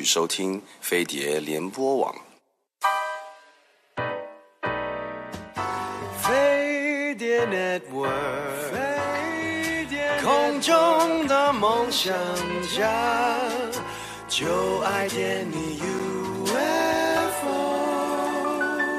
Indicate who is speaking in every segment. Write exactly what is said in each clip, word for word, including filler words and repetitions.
Speaker 1: 续收听飞碟联播网。
Speaker 2: 飞碟 Network， 飞碟 Network， 空中的梦想家，就爱点你 U F O。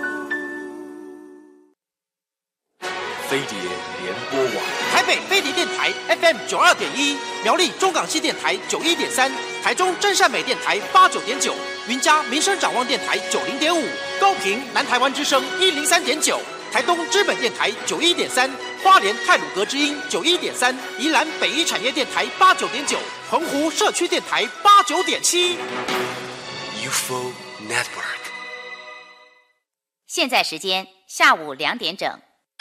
Speaker 3: 飞碟联播网，
Speaker 4: 台北飞碟电台 F M 九二点一，苗栗中港西电台九一点三，台中真善美电台八九点九，云嘉民生展望电台九零点五，高屏南台湾之声一零三点九。台东知本电台九一点三，花莲太鲁阁之音九一点三，宜兰北一产业电台八九点九，澎湖社区电台八九点七。
Speaker 3: U F O Network。
Speaker 5: 现在时间下午两点整。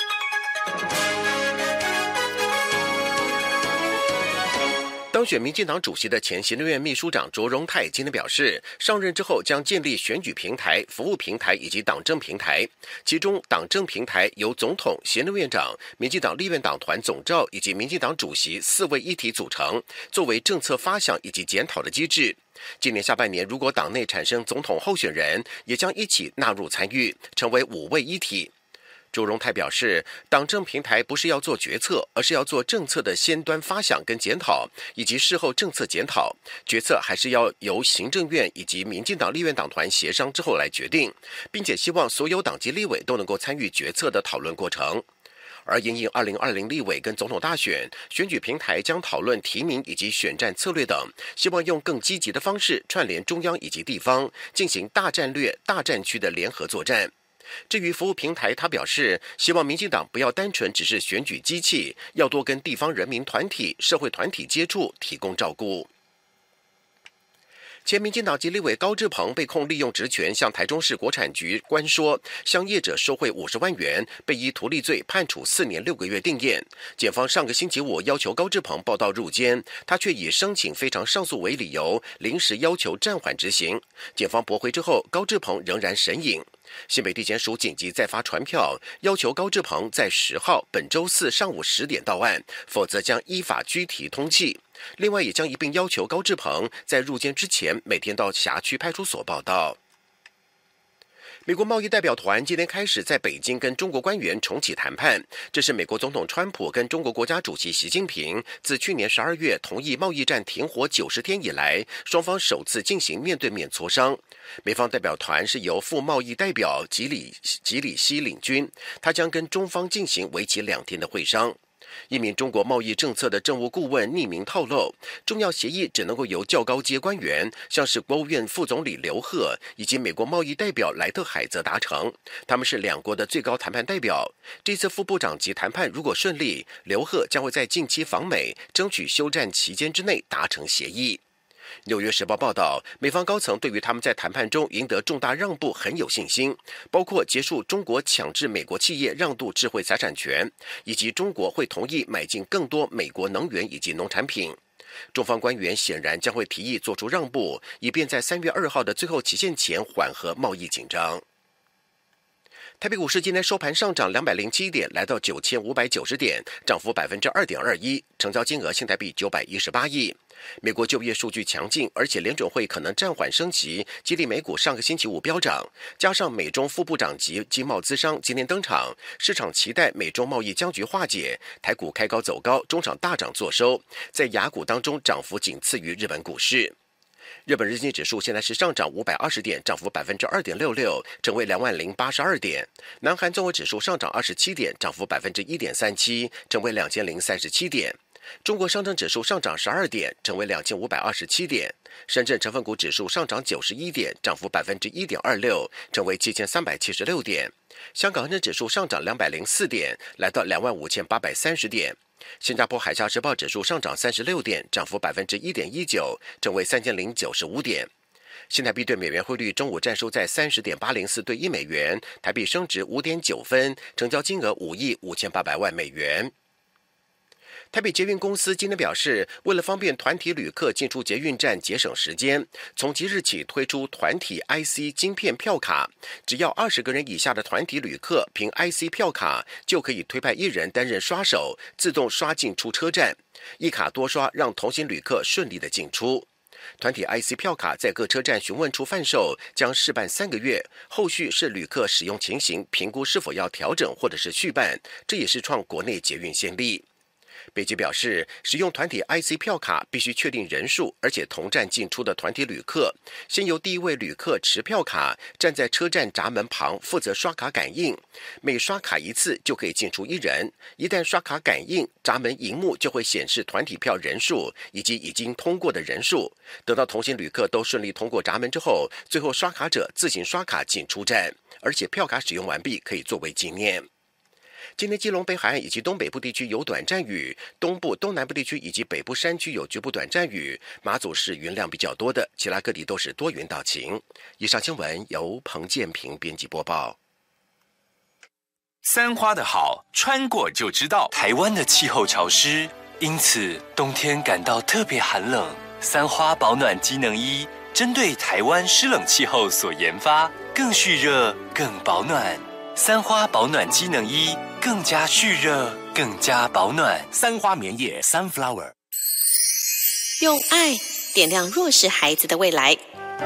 Speaker 6: 当选民进党主席的前行政院秘书长卓荣泰今天表示，上任之后将建立选举平台、服务平台以及党政平台，其中党政平台由总统、行政院长、民进党立院党团总召以及民进党主席四位一体组成，作为政策发想以及检讨的机制。今年下半年如果党内产生总统候选人，也将一起纳入参与，成为五位一体。卓荣泰表示，党政平台不是要做决策，而是要做政策的先端发想跟检讨，以及事后政策检讨。决策还是要由行政院以及民进党立院党团协商之后来决定，并且希望所有党籍立委都能够参与决策的讨论过程。而因应二零二零立委跟总统大选，选举平台将讨论提名以及选战策略等，希望用更积极的方式串联中央以及地方，进行大战略、大战区的联合作战。至于服务平台，他表示希望民进党不要单纯只是选举机器，要多跟地方人民团体、社会团体接触，提供照顾。前民进党籍立委高志鹏被控利用职权向台中市国产局关说，向业者收贿五十万元，被依图利罪判处四年六个月定谳。检方上个星期五要求高志鹏报到入监，他却以申请非常上诉为理由，临时要求暂缓执行。检方驳回之后，高志鹏仍然审引。新北地检署紧急再发传票，要求高志鹏在十号本周四上午十点到案，否则将依法拘提通缉。另外，也将一并要求高志鹏在入监之前每天到辖区派出所报到。美国贸易代表团今天开始在北京跟中国官员重启谈判，这是美国总统川普跟中国国家主席习近平自去年十二月同意贸易战停火九十天以来，双方首次进行面对面磋商。美方代表团是由副贸易代表吉里吉里希领军，他将跟中方进行为期两天的会商。一名中国贸易政策的政务顾问匿名透露，重要协议只能够由较高阶官员，像是国务院副总理刘鹤以及美国贸易代表莱特海泽达成，他们是两国的最高谈判代表。这次副部长级谈判如果顺利，刘鹤将会在近期访美，争取休战期间之内达成协议。纽约时报报道，美方高层对于他们在谈判中赢得重大让步很有信心，包括结束中国强制美国企业让渡智慧财产权，以及中国会同意买进更多美国能源以及农产品。中方官员显然将会提议做出让步，以便在三月二号的最后期限前缓和贸易紧张。台北股市今天收盘上涨两百零七点，来到九千五百九十点，涨幅百分之二点二一，成交金额新台币九百一十八亿。美国就业数据强劲，而且联准会可能暂缓升息，激励美股上个星期五飙涨。加上美中副部长级经贸咨商今天登场，市场期待美中贸易僵局化解，台股开高走高，中场大涨作收，在亚股当中涨幅仅次于日本股市。日本日经指数现在是上涨五百二十点，涨幅百分之二点六六，成为两万零八十二点。南韩综合指数上涨二十七点，涨幅百分之一点三七，成为两千零三十七点。中国上证指数上涨十二点，成为两千五百二十七点。深圳成分股指数上涨九十一点，涨幅百分之一点二六，成为七千三百七十六点。香港恒生指数上涨两百零四点，来到两万五千八百三十点。新加坡海峡时报指数上涨三十六点，涨幅百分之一点一九，成为三千零九十五点。新台币对美元汇率中午站收在三十点八零四对一美元，台币升值五点九分，成交金额五亿五千八百万美元。台北捷运公司今天表示，为了方便团体旅客进出捷运站节省时间，从即日起推出团体 I C 晶片票卡，只要二十个人以下的团体旅客凭 I C 票卡就可以推派一人担任刷手，自动刷进出车站，一卡多刷，让同行旅客顺利的进出。 团体 I C 票卡在各车站询问处贩售，将试办三个月，后续是旅客使用情形评估是否要调整或者是续办，这也是创国内捷运先例。北捷表示，使用团体 I C 票卡必须确定人数，而且同站进出的团体旅客，先由第一位旅客持票卡站在车站闸门旁负责刷卡感应，每刷卡一次就可以进出一人。一旦刷卡感应，闸门荧幕就会显示团体票人数以及已经通过的人数。等到同行旅客都顺利通过闸门之后，最后刷卡者自行刷卡进出站，而且票卡使用完毕可以作为纪念。今天基隆北海岸以及东北部地区有短暂雨，东部、东南部地区以及北部山区有局部短暂雨，马祖是云量比较多的，其他各地都是多云到晴。以上新闻由彭建平编辑播报。
Speaker 3: 三花的好，穿过就知道。台湾的气候潮湿，因此冬天感到特别寒冷。三花保暖机能衣针对台湾湿冷气候所研发，更蓄热、更保暖。三花保暖机能衣更加蓄热，更加保暖。
Speaker 4: 三花棉叶 Sunflower，
Speaker 7: 用爱点亮弱势孩子的未来。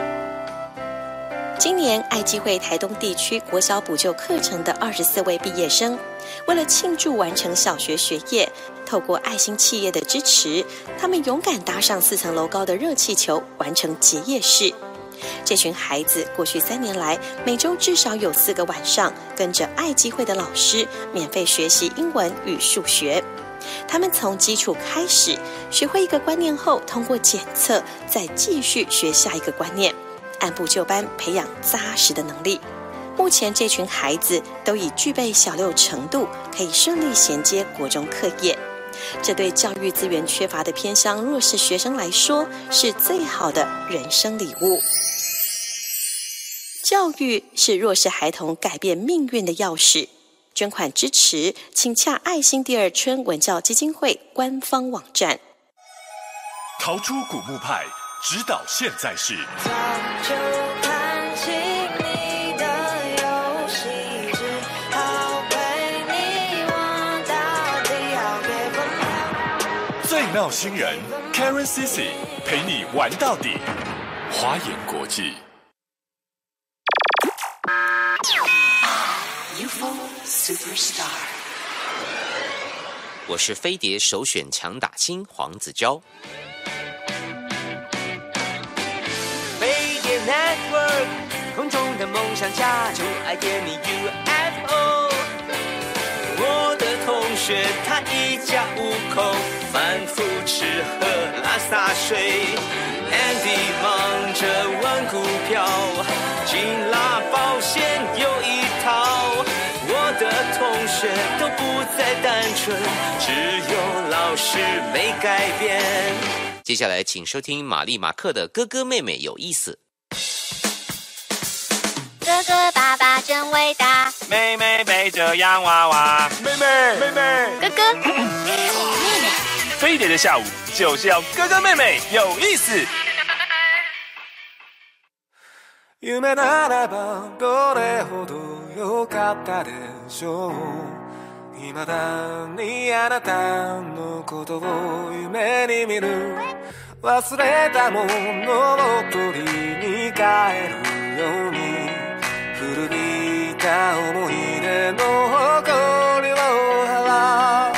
Speaker 7: 今年爱基会台东地区国小补救课程的二十四位毕业生，为了庆祝完成小学学业，透过爱心企业的支持，他们勇敢搭上四层楼高的热气球，完成结业式。这群孩子过去三年来，每周至少有四个晚上跟着爱基会的老师免费学习英文与数学。他们从基础开始，学会一个观念后，通过检测，再继续学下一个观念，按部就班培养扎实的能力。目前这群孩子都已具备小六程度，可以顺利衔接国中课业。这对教育资源缺乏的偏乡弱势学生来说，是最好的人生礼物。教育是弱势孩童改变命运的钥匙。捐款支持，请洽爱心第二春文教基金会官方网站。
Speaker 3: 逃出古墓派，指导现在式。
Speaker 8: 早就看清你的游戏，只好陪你玩到底，要别分了。
Speaker 3: 最闹新人 Karen Cici 陪你玩到底。华研国际。
Speaker 4: Superstar， 我是飞碟首选强打星黄子佼。
Speaker 2: 飞碟 Network， 空中的梦想家，就爱点你 U F O。我的同学他一家五口，反复吃喝拉撒睡。Andy 忙着玩股票，金拉保险有一套。我的同学都不再单纯，只有老师没改变。
Speaker 4: 接下来请收听玛丽马克的哥哥妹妹有意思。
Speaker 9: 哥哥爸爸真伟大，
Speaker 2: 妹妹背着洋娃娃，妹妹妹妹
Speaker 9: 哥哥
Speaker 2: 妹妹。飞碟的下午就是要哥哥妹妹有意思。夢ならばどれほど良かったでしょう。未だにあなたのことを夢に見る。忘れたものを取りに帰るように、古びた思い出の誇りを払う。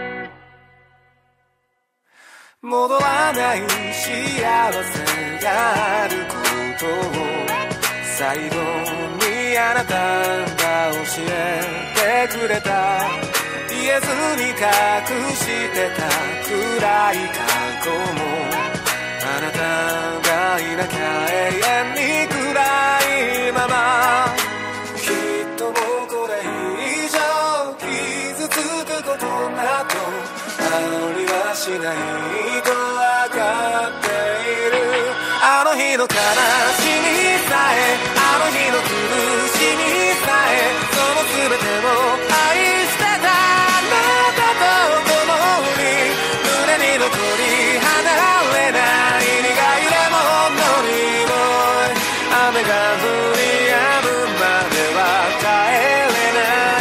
Speaker 2: 戻らない幸せがあることを最後にあなたが教えてくれた。言えずに隠してた暗い過去も、あなたがいなきゃ永遠に暗いまま。きっともうこれ以上傷つくことなどありはしないと分かっている。あの日の悲しみさえ、あの日の苦しみさえ、その全てを愛してたあなたと共に、胸に残り離れない苦いレモンの匂い。雨が降り止むまでは帰れない。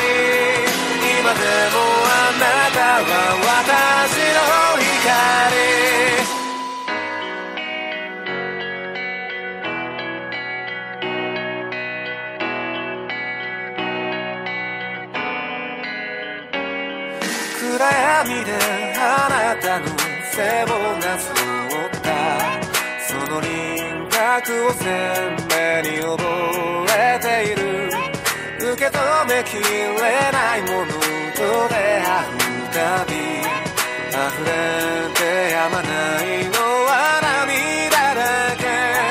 Speaker 2: 今でもあなたは私の光。 暗闇であなたの背をなぞったその輪郭を鮮明に覚えている受け止めきれないものと出会うたび溢れてやまないのは涙だけ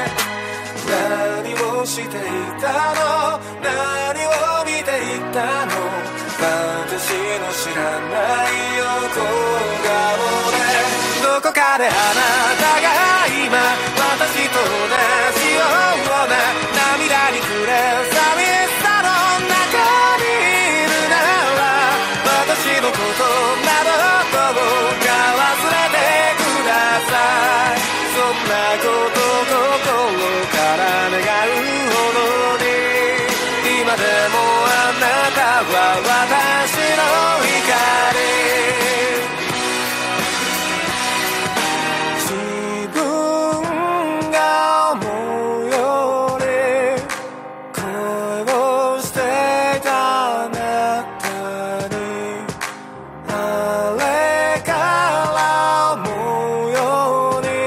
Speaker 2: 何をしていたの何を見ていたの私の知らない横顔でどこかであなたが今私と同じような涙に暮れ寂しさの中にいるなら私のことなどどうか忘れてくださいそんなこと心から願うほどに今でもあなたは私の光自分が思うより恋をしていたあなたにあれから思うように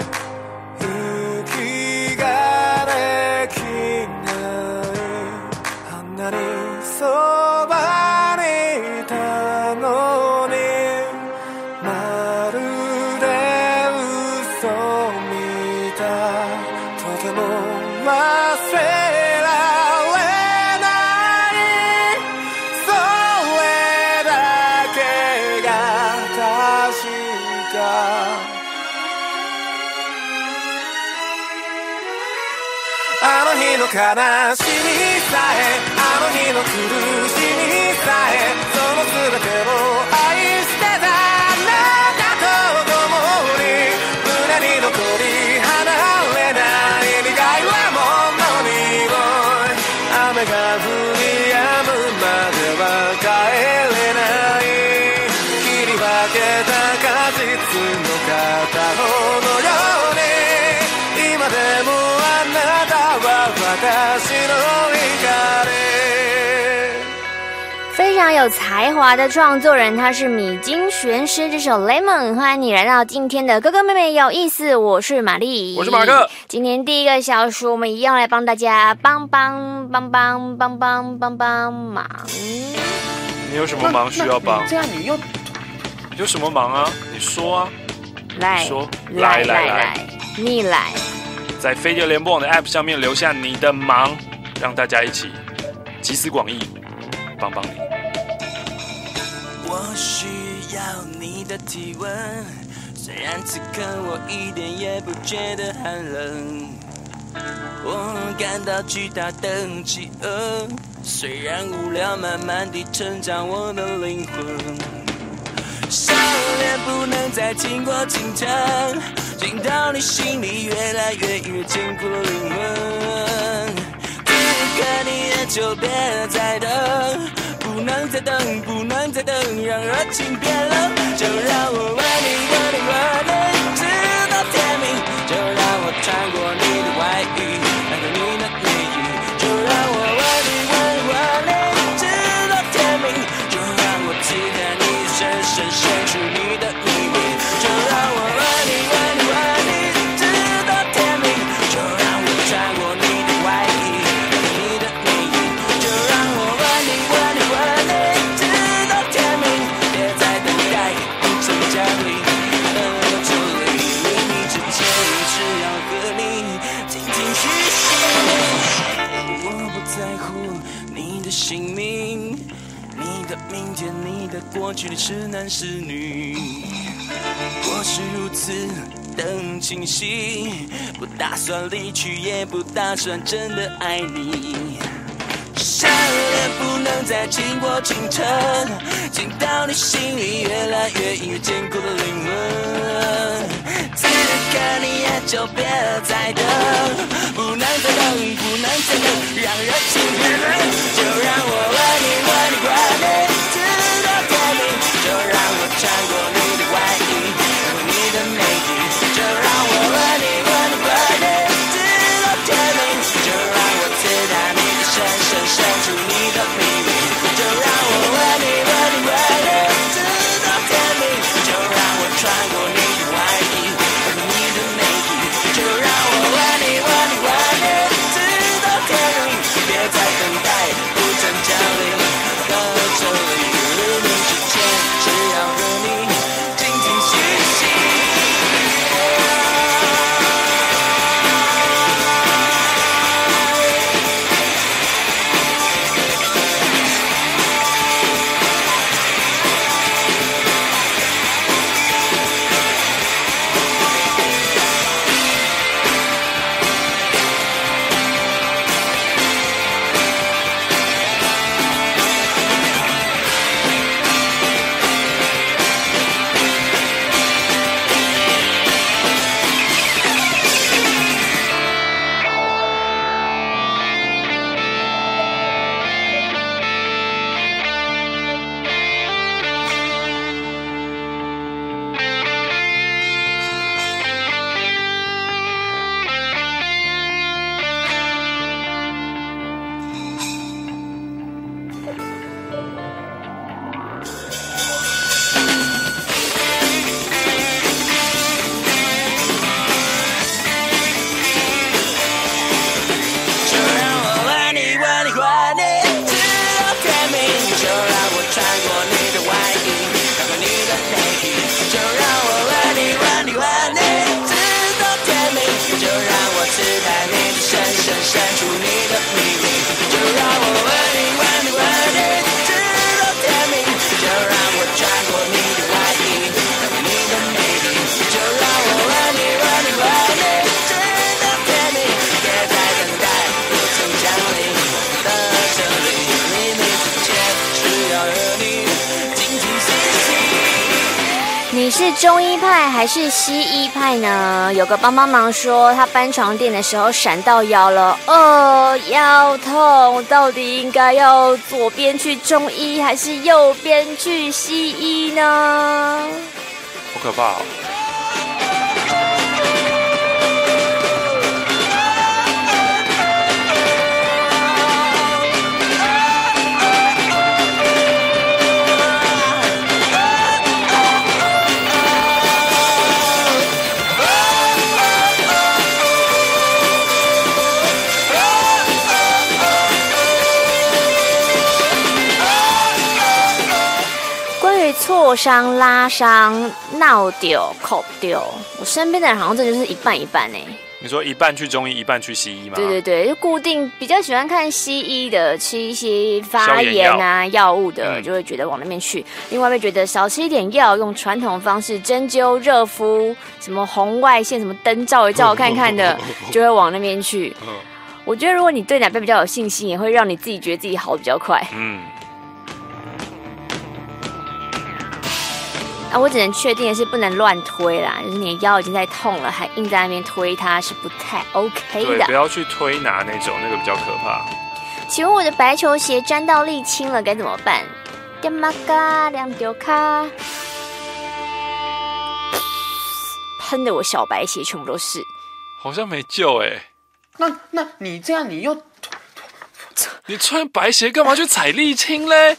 Speaker 2: 息ができないあんなにそばにいたのにまるで嘘みたいとても忘れられないそれだけが確かあの日の悲しみさえあの日の苦しみさえその全てを愛してたあなたと共に胸に残り離れない苦いものに雨が降り止むまでは帰れない切り分けた果実の片方のように今でもあなたは私の光
Speaker 10: 非常有才华的创作人，他是米津玄师。这首 Lemon， 欢迎你来到今天的哥哥妹妹有意思，我是玛丽，
Speaker 11: 我是马克。
Speaker 10: 今天第一个小时，我们一样来帮大家帮帮帮帮帮帮帮帮忙。
Speaker 11: 你有什么忙需要帮？
Speaker 4: 这样你又
Speaker 11: 有什么忙啊？你说啊。
Speaker 10: 来，
Speaker 11: 你说，
Speaker 10: 来
Speaker 11: 来来
Speaker 10: 来，你来。
Speaker 11: 在飞碟联播网的 App 上面留下你的忙，让大家一起集思广益，帮帮你。
Speaker 2: 我需要你的体温，虽然此刻我一点也不觉得寒冷。我感到巨大的饥饿，虽然无聊，慢慢地成长我的灵魂。笑脸不能再经过清晨，进到你心里越来越越坚固的灵魂。此刻你也就别再等，不能再等，不能再等，让热情变冷。就让我问你问你问你，直到天明。就让我穿过你的外衣，来到你的内衣。就让我问你问你问你，直到天明。就让我期待你深深深处你的秘密。就让我问你问你问你，直到天明。就让我穿过你的外衣，来到你的内衣。就让我问你问你问你，直到天明。别再等待冰城降临，等我这里，黎明之前只要和你紧紧续行。我不在乎你的姓名，你的明天，你的过去，你是男是女。我是如此的清晰，不打算离去，也不打算真的爱你。笑脸不能再经过清晨，进到你心里越来越越坚固的灵魂。此刻你也就别再等，不能再等，不能再等，让热情变冷。就让我问你问你问你，直到天明。就让我穿过你的外衣，穿过你的内衣。就让我问你问你问你，直到天明。就让我知道你的深深深处你的秘密。就让我问你问你问你，直到
Speaker 10: 是中医派还是西医派呢？有个帮帮忙说，他搬床垫的时候闪到腰了，哦，腰痛，到底应该要左边去中医还是右边去西医呢？
Speaker 11: 好可怕哦！
Speaker 10: 挫伤、拉伤、闹丢、口丢，我身边的人好像这就是一半一半哎。
Speaker 11: 你说一半去中医，一半去西医吗？
Speaker 10: 对对对，就固定比较喜欢看西医的，吃一些发炎啊药物的，嗯、就会觉得往那边去。另外会觉得少吃一点药，用传统方式针灸、热敷，什么红外线、什么灯照一照看看的，就会往那边去。嗯、我觉得如果你对哪边比较有信心，也会让你自己觉得自己好得比较快。嗯。啊，我只能确定的是不能乱推啦，就是你的腰已经在痛了，还硬在那边推它是不太 OK 的。
Speaker 11: 对，不要去推拿那种，那个比较可怕。
Speaker 10: 请问我的白球鞋沾到沥青了，该怎么办？点嘛嘎两丢卡，喷的我小白鞋全部都是，
Speaker 11: 好像没救哎、欸。
Speaker 4: 那那你这样，你又
Speaker 11: 你穿白鞋干嘛去踩沥青嘞？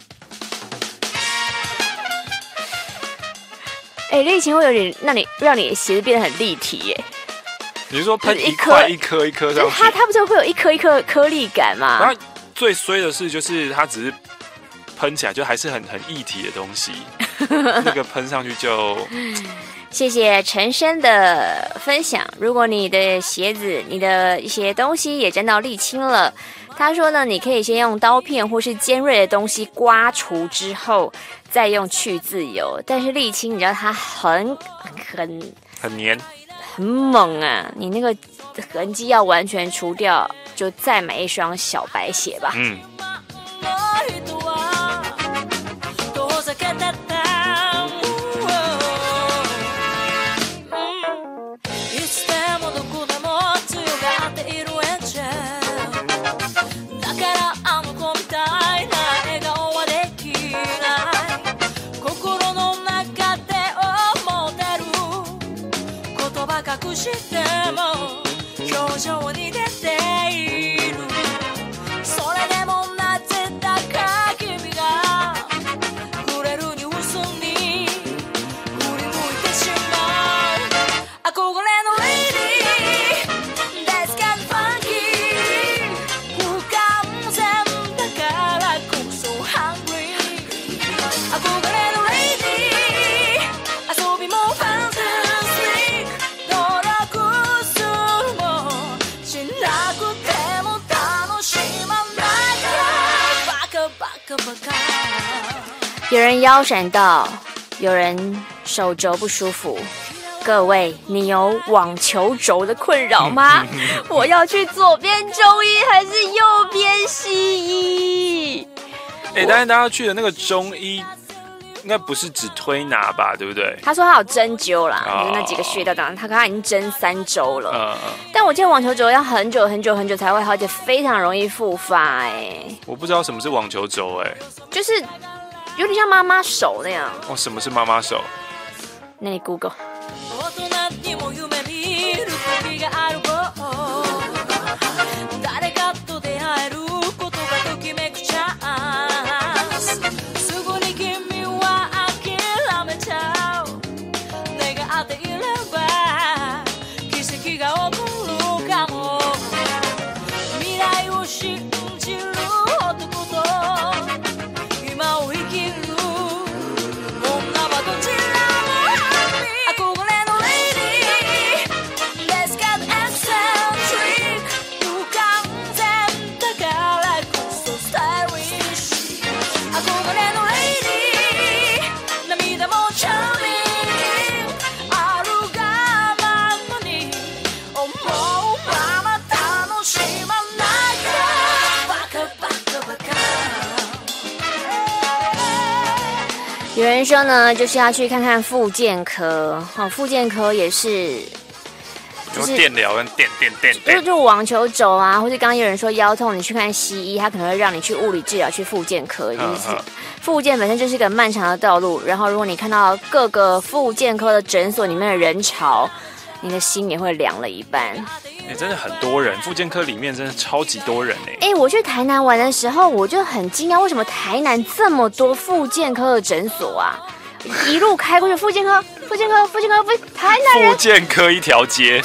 Speaker 10: 哎、欸，沥青会有点让你让你的鞋子变得很立体耶。
Speaker 11: 你是说喷一块一颗一颗上去？
Speaker 10: 它它不是会有一颗一颗颗粒感吗？
Speaker 11: 然后最衰的是，就是它只是喷起来就还是很很液体的东西，那个喷上去就。
Speaker 10: 谢谢陈生的分享。如果你的鞋子、你的一些东西也沾到沥青了，他说呢，你可以先用刀片或是尖锐的东西刮除之后，再用去渍油。但是沥青，你知道它很很
Speaker 11: 很黏、
Speaker 10: 很猛啊！你那个痕迹要完全除掉，就再买一双小白鞋吧。嗯。
Speaker 8: しても表情に出ているそれでもなぜだか君が触れるニュースに振り向いてしまう憧れのレディー大好きなファンキー不完全だからこそ Hungry 憧れのレディー遊びもファンタ
Speaker 10: 有人腰闪到，有人手肘不舒服。各位，你有网球肘的困扰吗？我要去左边中医还是右边西医？
Speaker 11: 哎、欸，但是大家去的那个中医，应该不是只推拿吧？对不对？
Speaker 10: 他说他有针灸啦，就是那几个穴道，当然他他已经针三周了。嗯嗯。但我记得网球肘要很久很久很久才会好，而且非常容易复发哎、欸。
Speaker 11: 我不知道什么是网球肘哎、欸，
Speaker 10: 就是有点像妈妈手那样。
Speaker 11: 哦，什么是妈妈手？
Speaker 10: 那你 Google。 有人说呢，就是要去看看复健科，哦，复健科也是。
Speaker 11: 就是电疗跟电电电
Speaker 10: 就就网球肘啊，或者刚刚有人说腰痛，你去看西医，他可能会让你去物理治疗，去复健科。就是复健本身就是一个漫长的道路，然后如果你看到各个复健科的诊所里面的人潮，你的心也会凉了一半。
Speaker 11: 哎、欸，真的很多人，复健科里面真的超级多人哎、
Speaker 10: 欸。哎、欸，我去台南玩的时候，我就很惊讶，为什么台南这么多复健科的诊所啊？一路开过去，复健科，复健科，复健科，复台南人。
Speaker 11: 复健科一条街。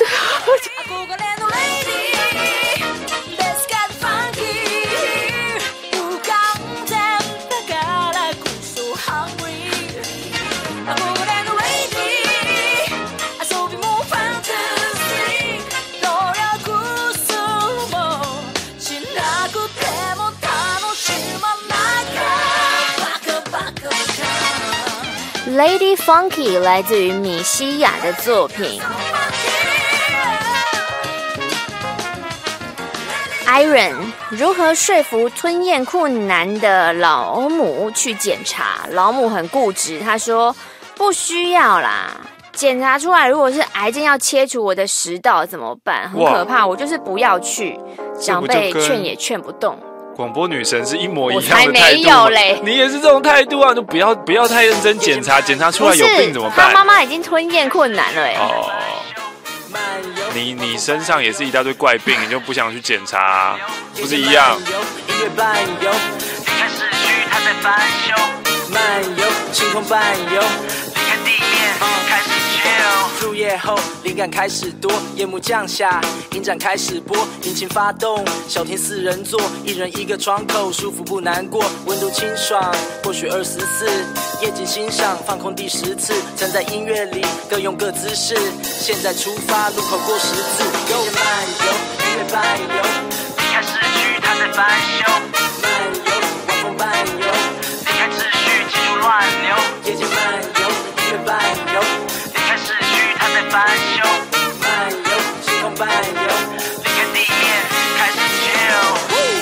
Speaker 10: Lady Funky 来自于米西亚的作品。Iron 如何说服吞咽困难的老母去检查？老母很固执，她说不需要啦。检查出来如果是癌症要切除我的食道怎么办？很可怕，我就是不要去。长辈劝也劝不动。
Speaker 11: 广播女神是一模一样的
Speaker 10: 态度，我才没有嘞！
Speaker 11: 你也是这种态度啊？就不要不要太认真检查，检查出来有病怎么办？
Speaker 10: 他妈妈已经吞咽困难了哎。哦，
Speaker 11: 你你身上也是一大堆怪病，你就不想去检查、啊，不是一样？音乐伴游，离开市区，它在翻修，漫游，星空伴游，离开地面，开始 chill。入夜后，灵感开始多，夜幕降下，影展开始播，引擎发动，小厅四人座，一人一个窗口，舒服不难过，温度清爽，或许二十四，夜景欣赏，放空第十次，站在音乐里，各用各姿势，现在出发，路口过十字，有漫游，音乐伴游，离开市区，它在翻修，漫游，晚风伴游，离开秩序，技术乱流，夜景漫游，音乐伴游，离开市区，它在翻修，漫游，星空伴游，离开地面，开始 chill。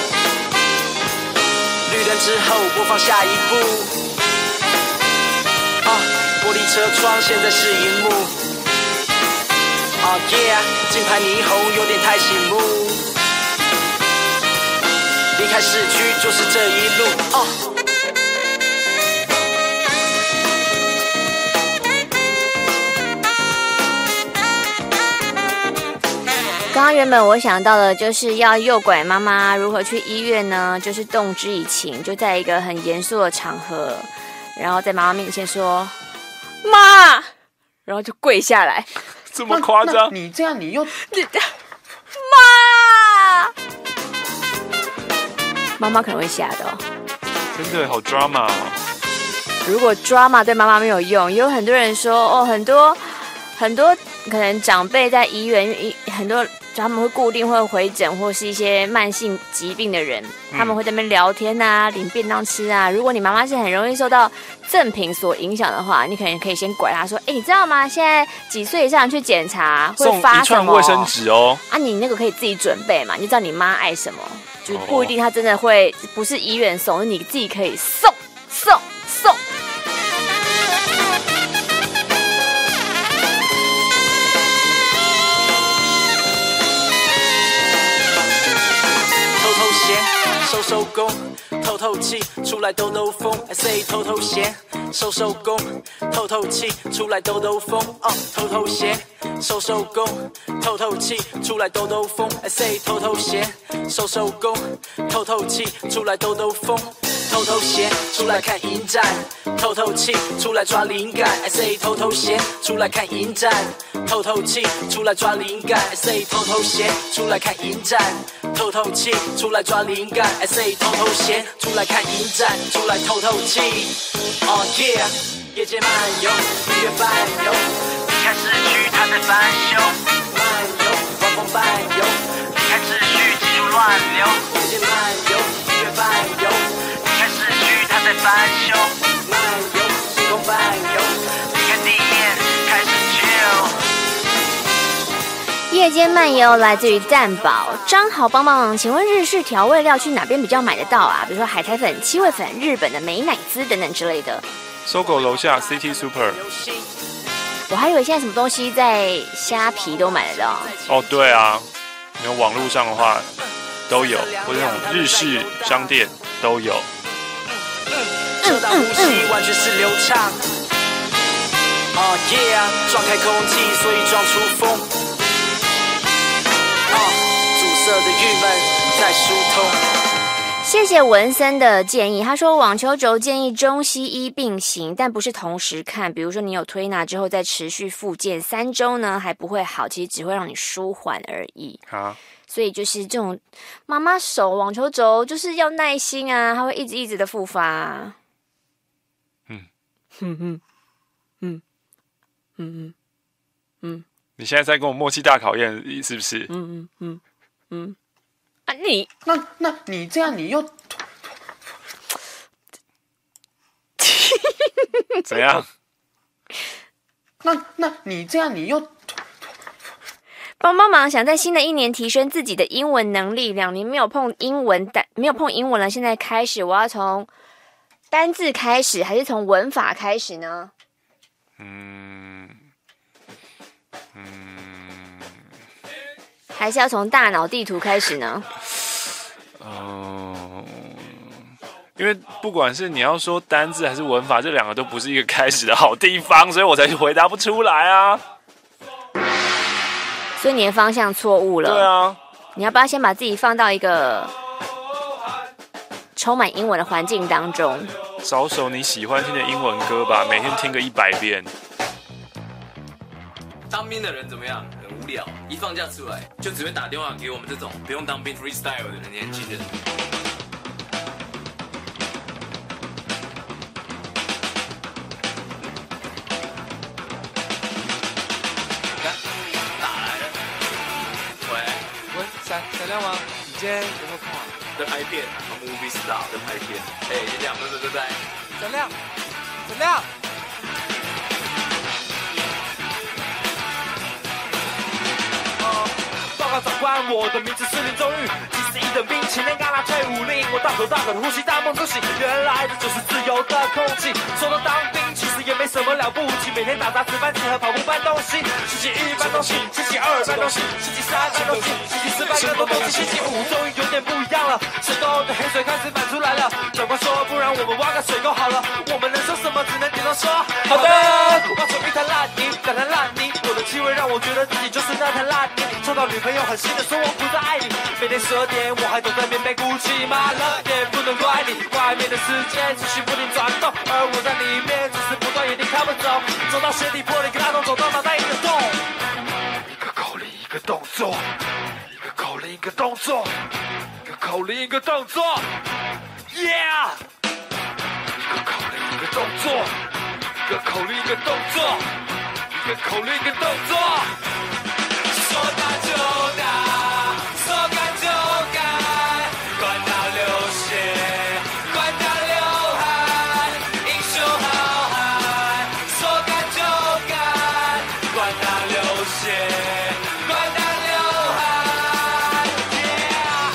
Speaker 11: 绿灯之后播放下一步，啊，玻璃车窗现在是荧幕，啊 yeah， 金牌霓虹有点太醒目，离开市区就是这一路，啊。
Speaker 10: 刚刚原本我想到的就是要诱拐妈妈如何去医院呢？就是动之以情，就在一个很严肃的场合，然后在妈妈面前说妈，然后就跪下来。
Speaker 11: 这么夸张？
Speaker 12: 你这样你又
Speaker 10: 妈，妈妈可能会吓到。
Speaker 11: 真的好 drama 哦。
Speaker 10: 如果 drama 对妈妈没有用，也有很多人说哦，很多很多可能长辈在医院，很多他们会固定会回诊，或是一些慢性疾病的人，他们会在那边聊天啊，领便当吃啊。如果你妈妈是很容易受到赠品所影响的话，你可能可以先拐她说：“哎、欸，你知道吗？现在几岁以上去检查会发什么？
Speaker 11: 送一串卫生纸哦。
Speaker 10: 啊，你那个可以自己准备嘛，你就知道你妈爱什么，就是不一定她真的会不是医院送，你自己可以送送送。”
Speaker 13: 收收工，透透气，出来兜兜风。I say 透透闲，收收工，透透气，出来兜兜风。哦，透透闲，收收工，透透气，出来兜兜风。I say 透透闲，收收工，透透气，出来兜兜风。透透闲，出来看影展，透透气，出来抓灵感。I say 透透闲，出来看影展，透透气，出来抓灵感。I say 透透闲，出来看影展，透透气，出来抓灵感。I say 透透闲，出来看影展，出来透透气。Oh yeah， 夜间漫游，音乐伴游，离开市区，它在翻修。漫游，晚风伴游，离开秩序，技术乱流。夜间漫游，音乐伴游。市区，它在翻修，漫游，星空伴游，离开地面，开始 chill。
Speaker 10: 夜间漫游来自于蛋堡，张好帮帮忙，请问日式调味料去哪边比较买得到啊？比如说海苔粉、七味粉、日本的美乃滋等等之类的。
Speaker 11: 搜狗楼下 City Super。
Speaker 10: 我还以为现在什么东西在虾皮都买得到。
Speaker 11: 哦，对啊，你有网络上的话都有，或者那种日式商店都有。
Speaker 13: 这道呼吸完全是流畅。哦耶，撞开空气，所以撞出风。哦，阻塞的郁闷在疏通。
Speaker 10: 谢谢文森的建议，他说网球肘建议中西医并行，但不是同时看。比如说你有推拿之后再持续复健三周呢，还不会好，其实只会让你舒缓而已。
Speaker 11: 啊，
Speaker 10: 所以就是这种妈妈手网球肘就是要耐心啊，它会一直一直的复发、啊。嗯嗯嗯嗯嗯嗯嗯，
Speaker 11: 你现在在跟我默契大考验，是不是？
Speaker 10: 嗯嗯嗯嗯。啊你
Speaker 12: 那那你这样你又
Speaker 11: 怎样？
Speaker 12: 那那你这样你又
Speaker 10: 帮帮忙，想在新的一年提升自己的英文能力。两年没有碰英文，但没有碰英文了，现在开始，我要从单字开始，还是从文法开始呢？嗯嗯，还是要从大脑地图开始呢？
Speaker 11: 嗯，因为不管是你要说单字还是文法，这两个都不是一个开始的好地方，所以我才回答不出来啊。
Speaker 10: 所以你的方向错误了。
Speaker 11: 对啊，
Speaker 10: 你要不要先把自己放到一个充满英文的环境当中？
Speaker 11: 找首你喜欢听的英文歌吧，每天听个一百遍。
Speaker 14: 当兵的人怎么样？很无聊，一放假出来就只会打电话给我们这种不用当兵 freestyle 的年轻人。打来了，喂喂，闪闪亮吗？你今天有没有空啊？在拍片啊 ，movie star 在拍片。哎，闪亮，对对对对，闪亮，闪亮。长官，我的名字是林宗玉，七十一等兵，前年刚拿退伍令，我大口大口的呼吸大梦初醒，原来这就是自由的空气。说到当兵，其实也没什么了不起，每天打杂值班集合跑步搬东西，星期一搬东西，星期二搬东西，星期三搬东西，星期四搬更多东西，星期五终于有点不一样了，水沟的黑水开始满出来了。长官说，不然我们挖个水沟好了，我们能说什么？只能点头说好的。挖出一滩烂泥，两滩烂泥，我的气味让我觉得自己就是那滩烂泥。抽到女朋友很新的说我不再爱你，每天十二点我还躲在棉被鼓起麻了，也不能怪你，外面的世界持续不停转动，而我在里面只是不断原地看不走，走到鞋底破了一个大洞，走到脑袋一个洞，一个口令一个动作，一个口令一个动作，一个口令一个动作 ，Yeah， 一个口令一个动作，一个口令一个动作，一个口令一个动作。说打就打，说干就干，管他流血，管他流汗，英雄好汉。说干就干，管他流血，管他流汗。Yeah，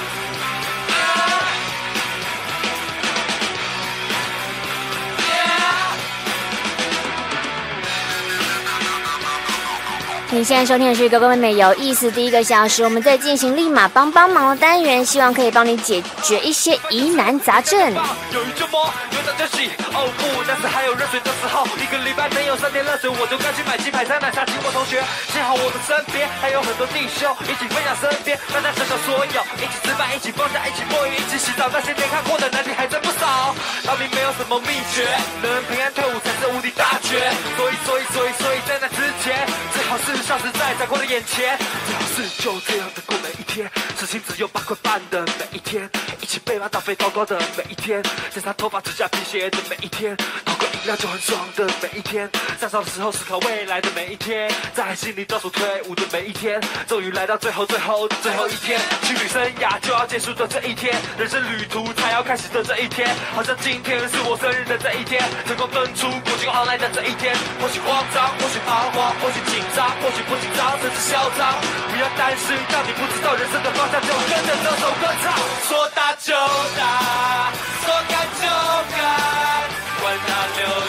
Speaker 10: 你现在收听的是哥哥妹妹有意思第一个小时，我们在进行立马帮帮忙的单元，希望可以帮你解决一些疑难杂症。
Speaker 13: 有一周末有早就洗，哦不，那是还有热水的时候，一个礼拜没有三天热水，我就该去买鸡排餐奶茶请我同学。幸好我的身边还有很多弟兄，一起分享身边大家小小所有，一起吃饭，一起放假，一起摸鱼，一起洗澡，那些没看过的难题还真不少。当兵没有什么秘诀，能平安退伍才是无敌大绝。所以所以所以所以在那之前，最好是消失在长官的眼前，最好是就这样的过每一天，事情只有八块半的每一天，一起被骂到飞高高的每一天，检查头发指甲皮鞋的每一天，喝个饮料就很爽的每一天，上哨的时候思考未来的每一天，在心里倒数退伍的每一天，终于来到最后最后的最后一天，情侣生涯就要结束的这一天，人生旅途才要开始的这一天，好像今天是我生日的这一天，成功登出国军 online 的这一天，或许慌张，或许彷徨，或许紧张，或许不紧张，甚至嚣张，不要担心，当你不知道人生的方向，就跟着这首歌唱，说打就打，说干就干，管他流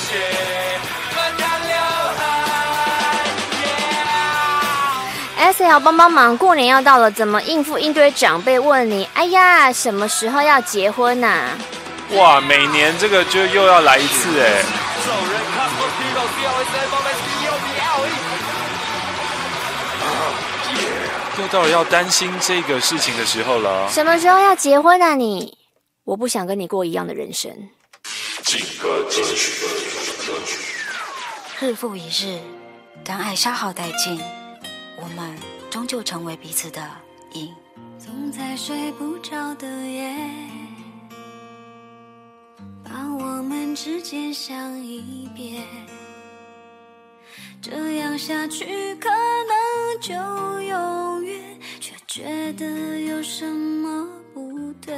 Speaker 2: 雪，漫天流汗。
Speaker 10: S L 帮帮忙，过年要到了，怎么应付应对长辈问你？哎呀，什么时候要结婚呐、啊？
Speaker 11: 哇，每年这个就又要来一次哎。又到了要担心这个事情的时候了。
Speaker 10: 什么时候要结婚啊你？我不想跟你过一样的人生。
Speaker 15: 日复一日，当爱消耗殆尽，我们终究成为彼此的影。
Speaker 8: 总在睡不着的夜，把我们之间相一别，这样下去可能就永远，却觉得有什么不对。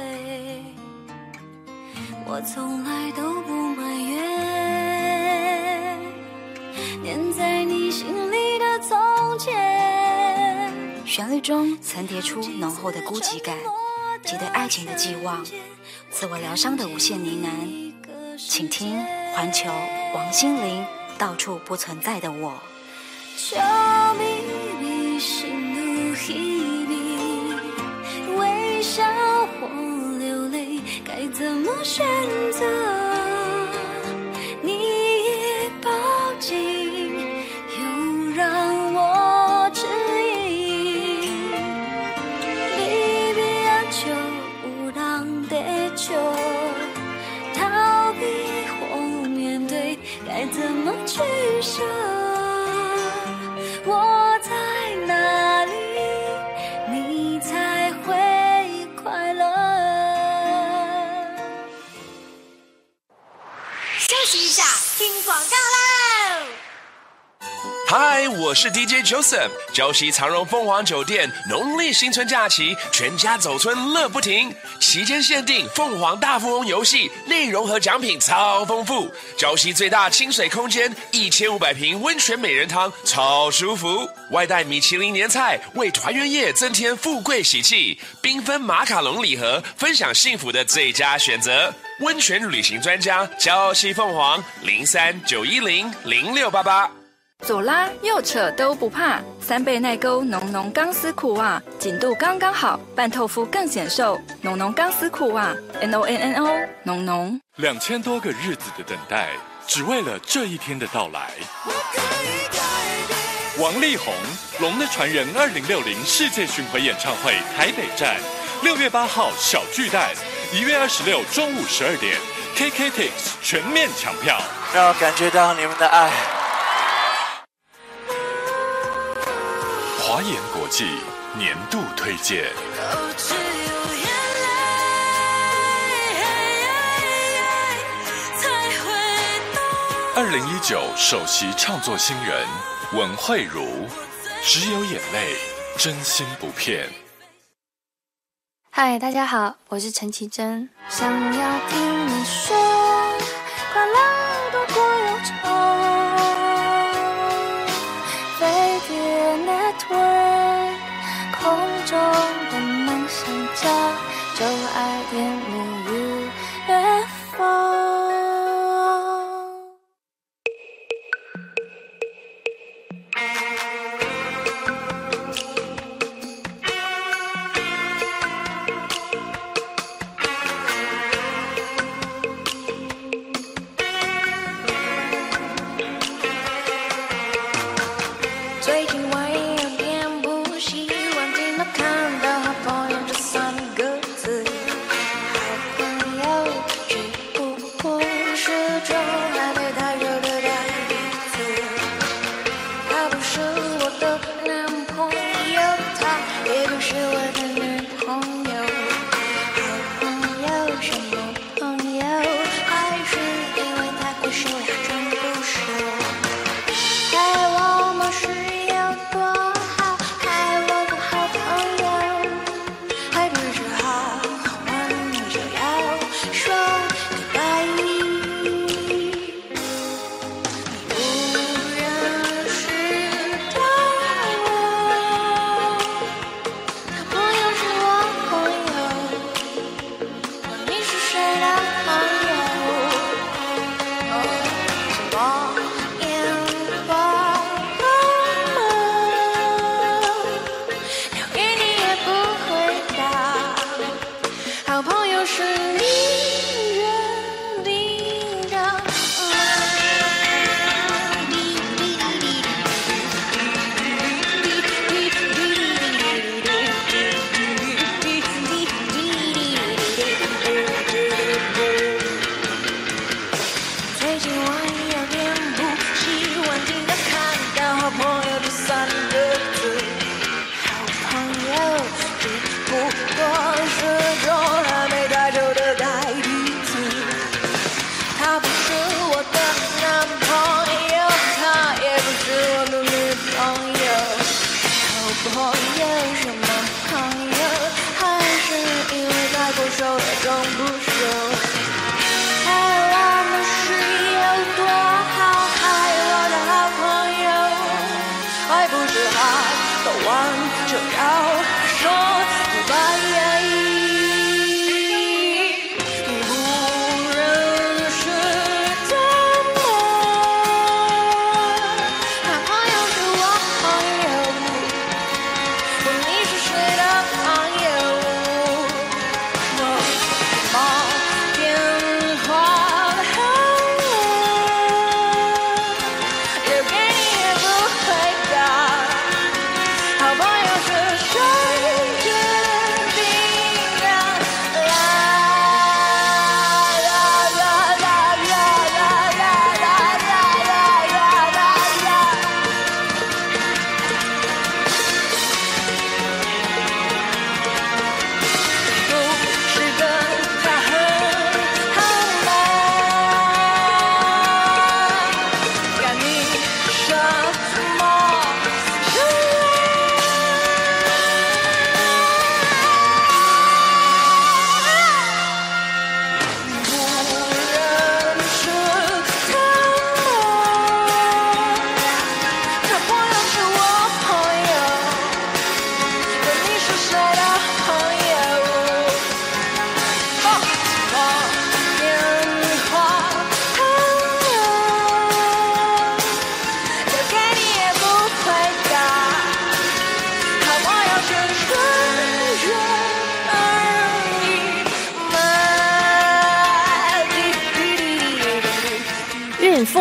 Speaker 8: 我从来都不埋怨粘在你心里的从前，
Speaker 15: 旋律中层叠出浓厚的孤寂感，及对爱情的寄望，自我疗伤的无限呢喃。请听环球王心凌，到处不存在的我。
Speaker 8: 笑眯眯心如稀微，微笑或流泪，该怎么选择？你也抱紧，又让我迟疑。离别啊，就有人在笑，逃避或面对，该怎么取舍？我在哪里，你才会快乐？
Speaker 16: 休息一下，听广告喽！
Speaker 17: 嗨，我是 D J Joseph。礁溪长荣凤凰酒店农历新春假期，全家走春乐不停。期间限定凤凰大富翁游戏，内容和奖品超丰富。礁溪最大清水空间，一千五百平温泉美人汤，超舒服。外带米其林年菜，为团圆夜增添富贵喜气。缤纷马卡龙礼盒，分享幸福的最佳选择。温泉旅行专家，礁溪凤凰零三九一零零六八八。
Speaker 18: 左拉右扯都不怕，三倍耐勾浓浓钢丝裤袜，紧度刚刚好，拌透肤更显瘦。浓浓钢丝裤袜 ，N O N N O， 浓浓。
Speaker 19: 两千多个日子的等待，只为了这一天的到来。王力宏《龙的传人》二零六零世界巡回演唱会台北站，六月八号小巨蛋，一月二十六中午十二点 ，K K Tix 全面抢票，
Speaker 20: 让我感觉到你们的爱。
Speaker 19: 华研国际年度推荐。二零一九首席创作新人文慧如，只有眼泪，真心不骗。
Speaker 21: 嗨，大家好，我是陈绮贞。想要听你说，快乐多过忧愁。飞碟 Network， 空中的梦想家，就爱点你 U F O。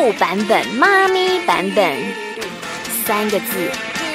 Speaker 10: 木版本、妈咪版本，三个字。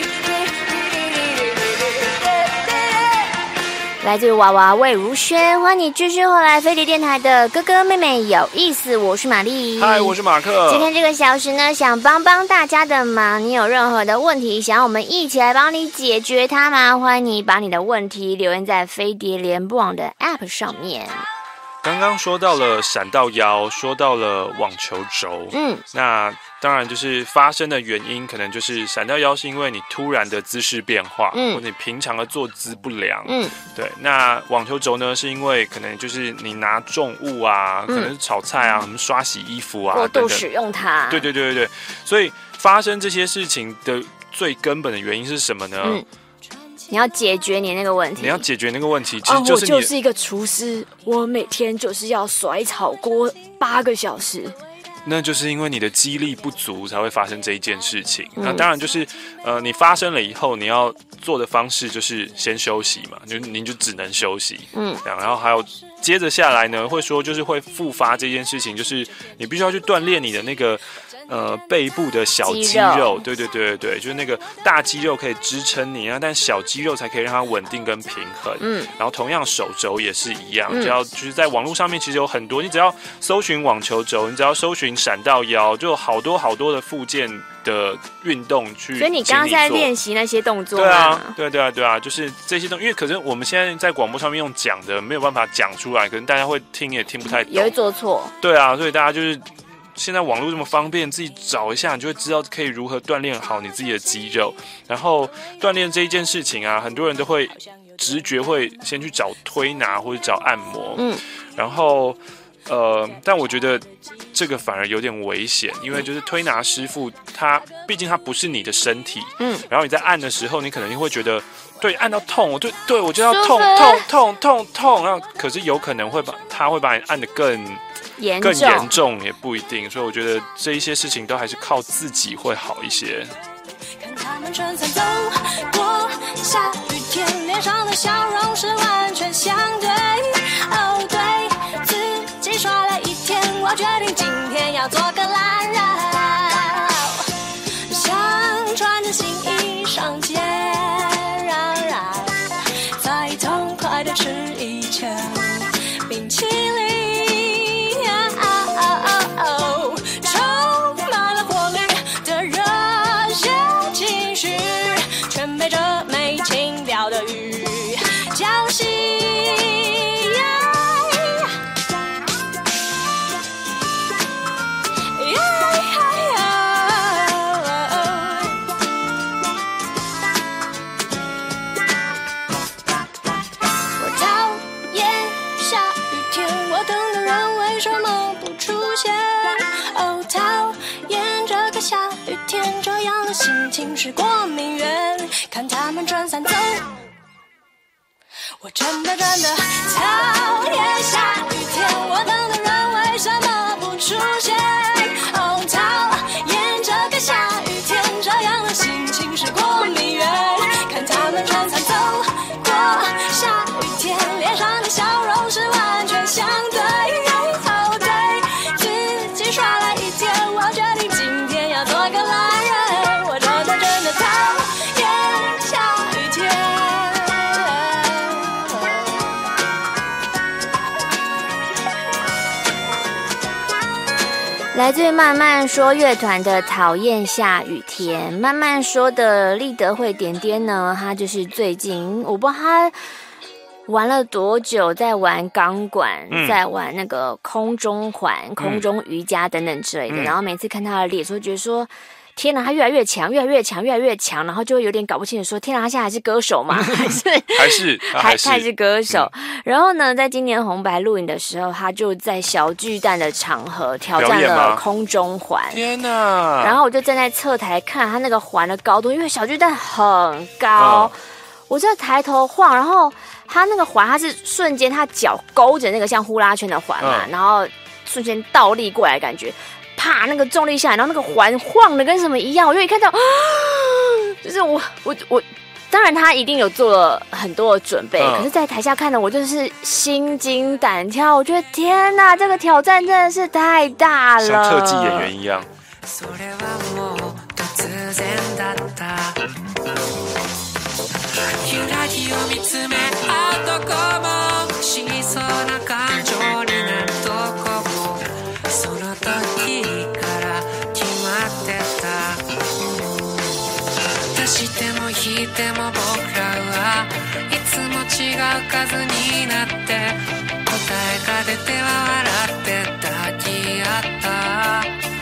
Speaker 10: 来自娃娃魏如萱，欢迎你继续回来飞碟电台的哥哥妹妹有意思，我是玛丽，
Speaker 11: 嗨，我是马克。
Speaker 10: 今天这个小时呢，想帮帮大家的忙，你有任何的问题，想要我们一起来帮你解决它吗？欢迎你把你的问题留言在飞碟联播网的 App 上面。
Speaker 11: 刚刚说到了闪到腰，说到了网球肘，嗯，那当然就是发生的原因，可能就是闪到腰是因为你突然的姿势变化，嗯，或者你平常的坐姿不良，嗯，对。那网球肘呢，是因为可能就是你拿重物啊，嗯、可能是炒菜啊，我们刷洗衣服啊，
Speaker 10: 过度使用它，
Speaker 11: 对对对对对。所以发生这些事情的最根本的原因是什么呢？嗯，
Speaker 10: 你要解决你那个问题，
Speaker 11: 你要解决那个问题，其实就是你、
Speaker 10: 啊、我就是一个厨师，我每天就是要甩炒锅八个小时。
Speaker 11: 那就是因为你的肌力不足才会发生这一件事情。嗯、那当然就是，呃，你发生了以后，你要做的方式就是先休息嘛，就你就只能休息。嗯，然后还有接着下来呢，会说就是会复发这件事情，就是你必须要去锻炼你的那个。呃，背部的小肌肉，肌肉对对对对对，就是那个大肌肉可以支撑你啊，但小肌肉才可以让它稳定跟平衡。嗯，然后同样手肘也是一样，嗯、只要就是在网络上面其实有很多，你只要搜寻网球肘，你只要搜寻闪到腰，就有好多好多的附件的运动去。
Speaker 10: 所以你刚刚在练习那些动作吗？
Speaker 11: 对啊，对对啊，对啊，就是这些动作，因为可是我们现在在广播上面用讲的，没有办法讲出来，可能大家会听也听不太懂，
Speaker 10: 也会做错。
Speaker 11: 对啊，所以大家就是。现在网络这么方便，自己找一下，你就会知道可以如何锻炼好你自己的肌肉。然后锻炼这一件事情啊，很多人都会直觉会先去找推拿或者找按摩，嗯，然后呃，但我觉得这个反而有点危险，因为就是推拿师傅他毕竟他不是你的身体，嗯，然后你在按的时候，你可能会觉得对按到痛，我对对我就要痛痛痛痛痛，然后可是有可能会把他会把你按得更。更严重也不一定，所以我觉得这一些事情都还是靠自己会好一些。
Speaker 8: 看他们撑伞走过下雨天，脸上的笑容是完全相对。哦，对自己耍了一天，我决定今天要做个懒人，想穿着新衣上街嚷嚷，再痛快的吃一圈冰淇淋。被这没情调的雨浇熄，我讨厌下雨天，我等的人为什么不出现？哦，讨厌这个下雨天，这样的心情是过敏源。看他们撑伞走，我真的真的讨厌下雨天，我等的人为什么不出现？哦，讨厌这个下雨天，这样的心情是过敏源。看他们撑伞走过下雨天，脸上的笑容是完全相对。哦，对自己耍了一天，我决定今天要做个懒人，我真的真的讨厌。
Speaker 10: 来自慢慢说乐团的讨厌下雨天。慢慢说的立德会点点呢，他就是最近我不知道他玩了多久，在玩钢管、嗯、在玩那个空中环、空中瑜伽等等之类的、嗯、然后每次看他的脸说觉得说天哪，他越来越强，越来越强，越来越强，然后就会有点搞不清楚说，天哪，他现在还是歌手吗？还是
Speaker 11: 还是
Speaker 10: 还是还是歌手、嗯？然后呢，在今年红白录影的时候，他就在小巨蛋的场合挑战了空中环。
Speaker 11: 天哪！
Speaker 10: 然后我就站在侧台看他那个环的高度，因为小巨蛋很高，嗯、我就抬头晃，然后他那个环，他是瞬间他脚勾着那个像呼啦圈的环嘛，嗯、然后瞬间倒立过来的感觉。啪！那个重力下来，然后那个环晃的跟什么一样，我就一看到，啊、就是我我我，当然他一定有做了很多的准备，嗯、可是，在台下看的我就是心惊胆跳，我觉得天哪，这个挑战真的是太大了，
Speaker 11: 像特技演员一样。
Speaker 1: それはもう突然だった揺らぎを見つめ合うとこも死にそうな感情になるとこもその時から決まってた足しても引いても僕らはいつも違う数になって答えが出ては笑って抱き合った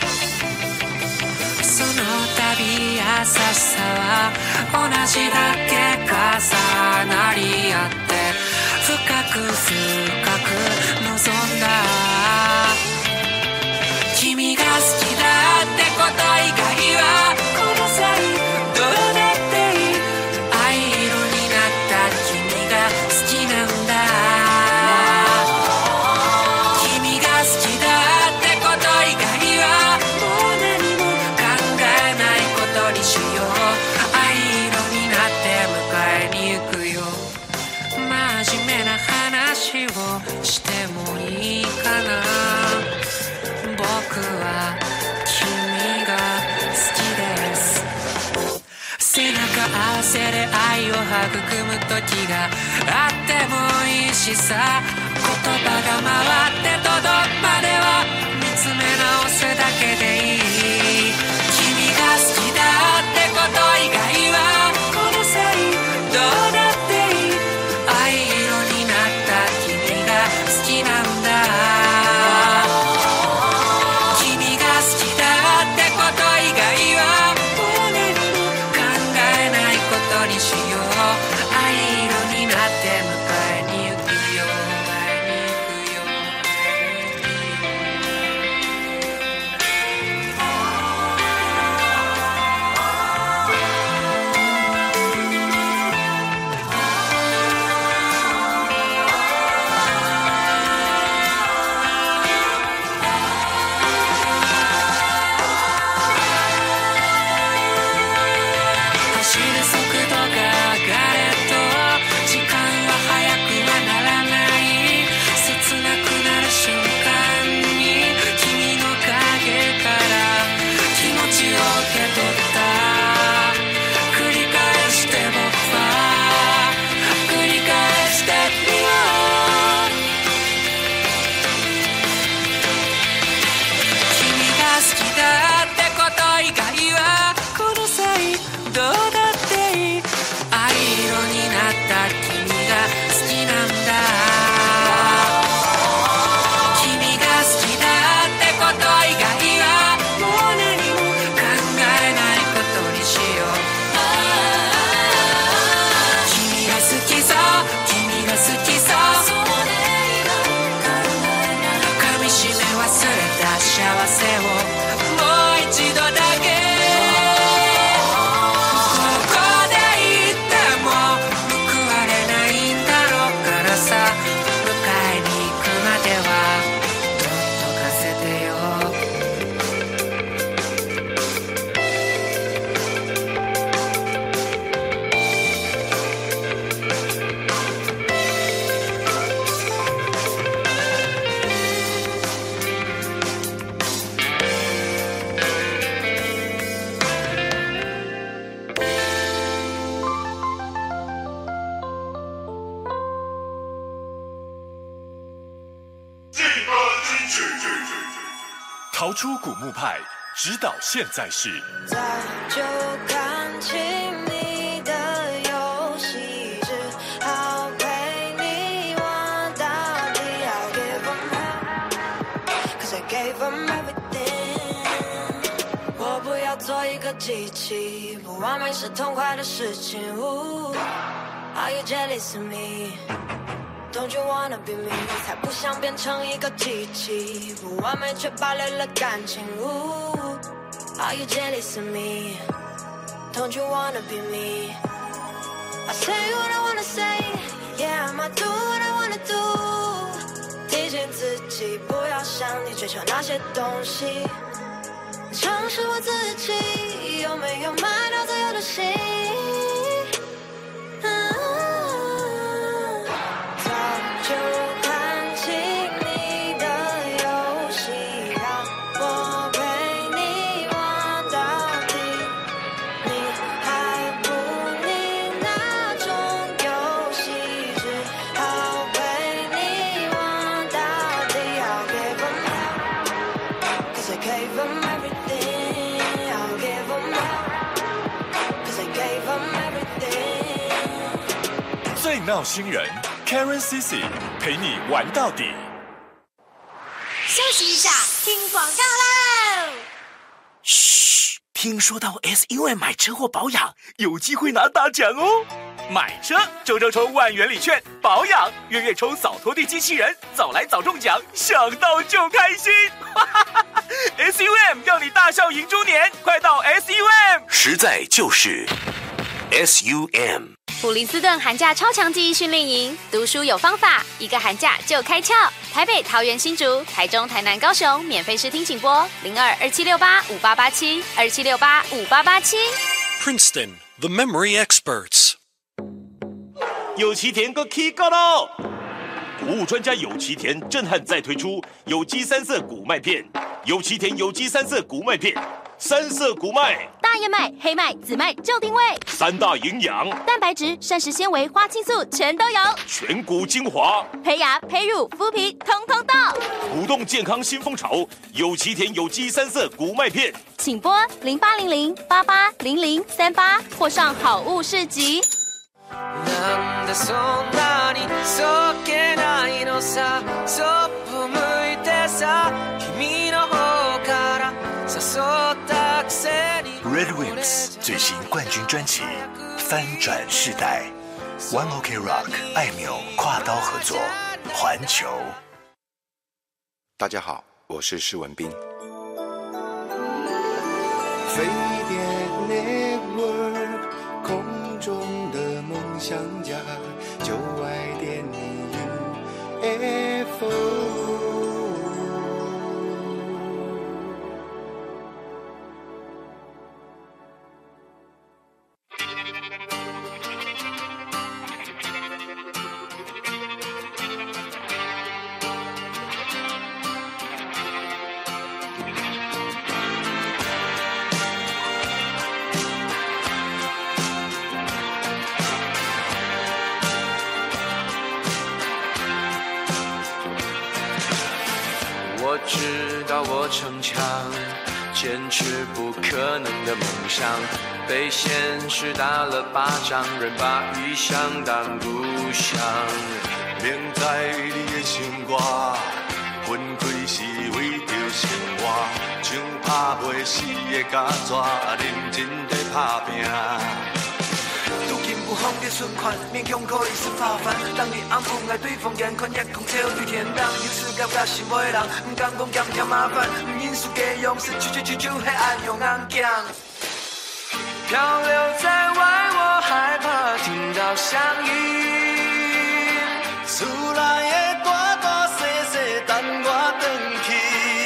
Speaker 1: その度優しさは同じだけ重なり合って深く深く望んだ君が好きだってこと以外はこの際どうだっていい藍色になった君が好きなんだ君が好きだってこと以外はもう何も考えないことにしよう藍色になって迎えに行くよ真面目な話をしてもいいかな僕は君が好きです背中合わせで愛を育む時があってもいいしさ言葉が回って届くまでは見つめ直すだけでいい君が好きだってこと以外はこの際どうだっていい藍色になった君が好きなんだ君が好きだってこと以外はもう何も考えないことにしよう藍色になって迎えに行くよ走る速度が上がれと時間は速くはならない切なくなる瞬間に君の影から気持ちを受け取った繰り返して僕は繰り返してみよう君が好きだってこと以外はこの際どうだっていい藍色になった君が好きなんだ君が好きだってこと以外はもう何も考えないことにしよう君が好きそう君が好きそう噛みしめ忘れた幸せをもう一度だけ
Speaker 19: 逃出古墓派，指导现在式。
Speaker 21: 早就看清你的游戏，只好陪你玩到底。I'll give them cause I gave them everything。我不要做一个机器，不完美是痛快的事情。Are you jealous of me？Don't you wanna be me？ 才不想变成一个机器，不完美却保留了感情。Ooh, are you jealous of me? Don't you wanna be me? I say what I wanna say, yeah, I do what I wanna do。提醒自己不要想你追求那些东西，诚实我自己，有没有买到自由的心？就看清你的游戏，让我陪你玩
Speaker 19: 闹新人 Karen C C 陪你玩到底。
Speaker 16: 休息一下，听广告喽。
Speaker 5: 嘘，听说到 S U M 买车或保养有机会拿大奖哦！买车周周抽万元礼券，保养月月抽扫拖地机器人，早来早中奖，想到就开心！S U M 要你大笑迎猪年，快到 S U M！
Speaker 3: 实在就是 S U M。
Speaker 22: 普林斯顿寒假超强记忆训练营，读书有方法，一个寒假就开窍。台北、桃园、新竹、台中、台南、高雄，免费试听请拨零二二七六八五八八七二七六八五八八七。
Speaker 23: Princeton, the memory experts。
Speaker 24: 有奇田个 key 高喽！谷物专家有奇田震撼再推出有机三色谷麦片，有奇田有机三色谷麦片，三色谷麦，
Speaker 22: 大燕麦、黑麦、紫麦就定位，
Speaker 24: 三大营养，
Speaker 22: 蛋白质、膳食纤维、花青素全都有，
Speaker 24: 全谷精华，
Speaker 22: 胚芽、胚乳、麸皮通通到，
Speaker 24: 鼓动健康新风潮。有奇田有機三色谷麥片，
Speaker 22: 请拨零八零零八八零零三八或上好物市集。
Speaker 1: なんでそんなにそっけないのさ、そっぽ向いてさ、君の方から誘ったくせに。
Speaker 25: Red Wings 最新冠军专辑《翻转世代》，One OK Rock 艾纽跨刀合作，环球。
Speaker 26: 大家好，我是施文斌。
Speaker 2: 飞碟 Network 空中的梦想家，就爱点你 U F O。
Speaker 1: 我知道我逞强，坚持不可能的梦想，被现实打了巴掌，人把理想当故乡。
Speaker 2: 明知你的心肝，分开是为着生活，像打袂死的家蛇，认真在打拼。如今不红的存款，勉强可以是发烦。当你暗暝来对风眼看夜空超对天堂，有时感觉心袂人，不敢讲嫌嫌麻烦，不因输加用，是啾啾啾啾黑暗用硬强。
Speaker 1: 漂流在外，我害怕听到响音，
Speaker 2: 厝内的大大小小等我回去。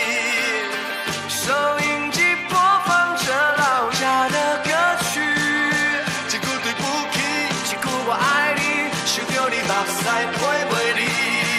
Speaker 1: 收音机播放着老家的歌曲，
Speaker 2: 一句对不起，
Speaker 1: 一句我爱你，想着你目屎陪陪你。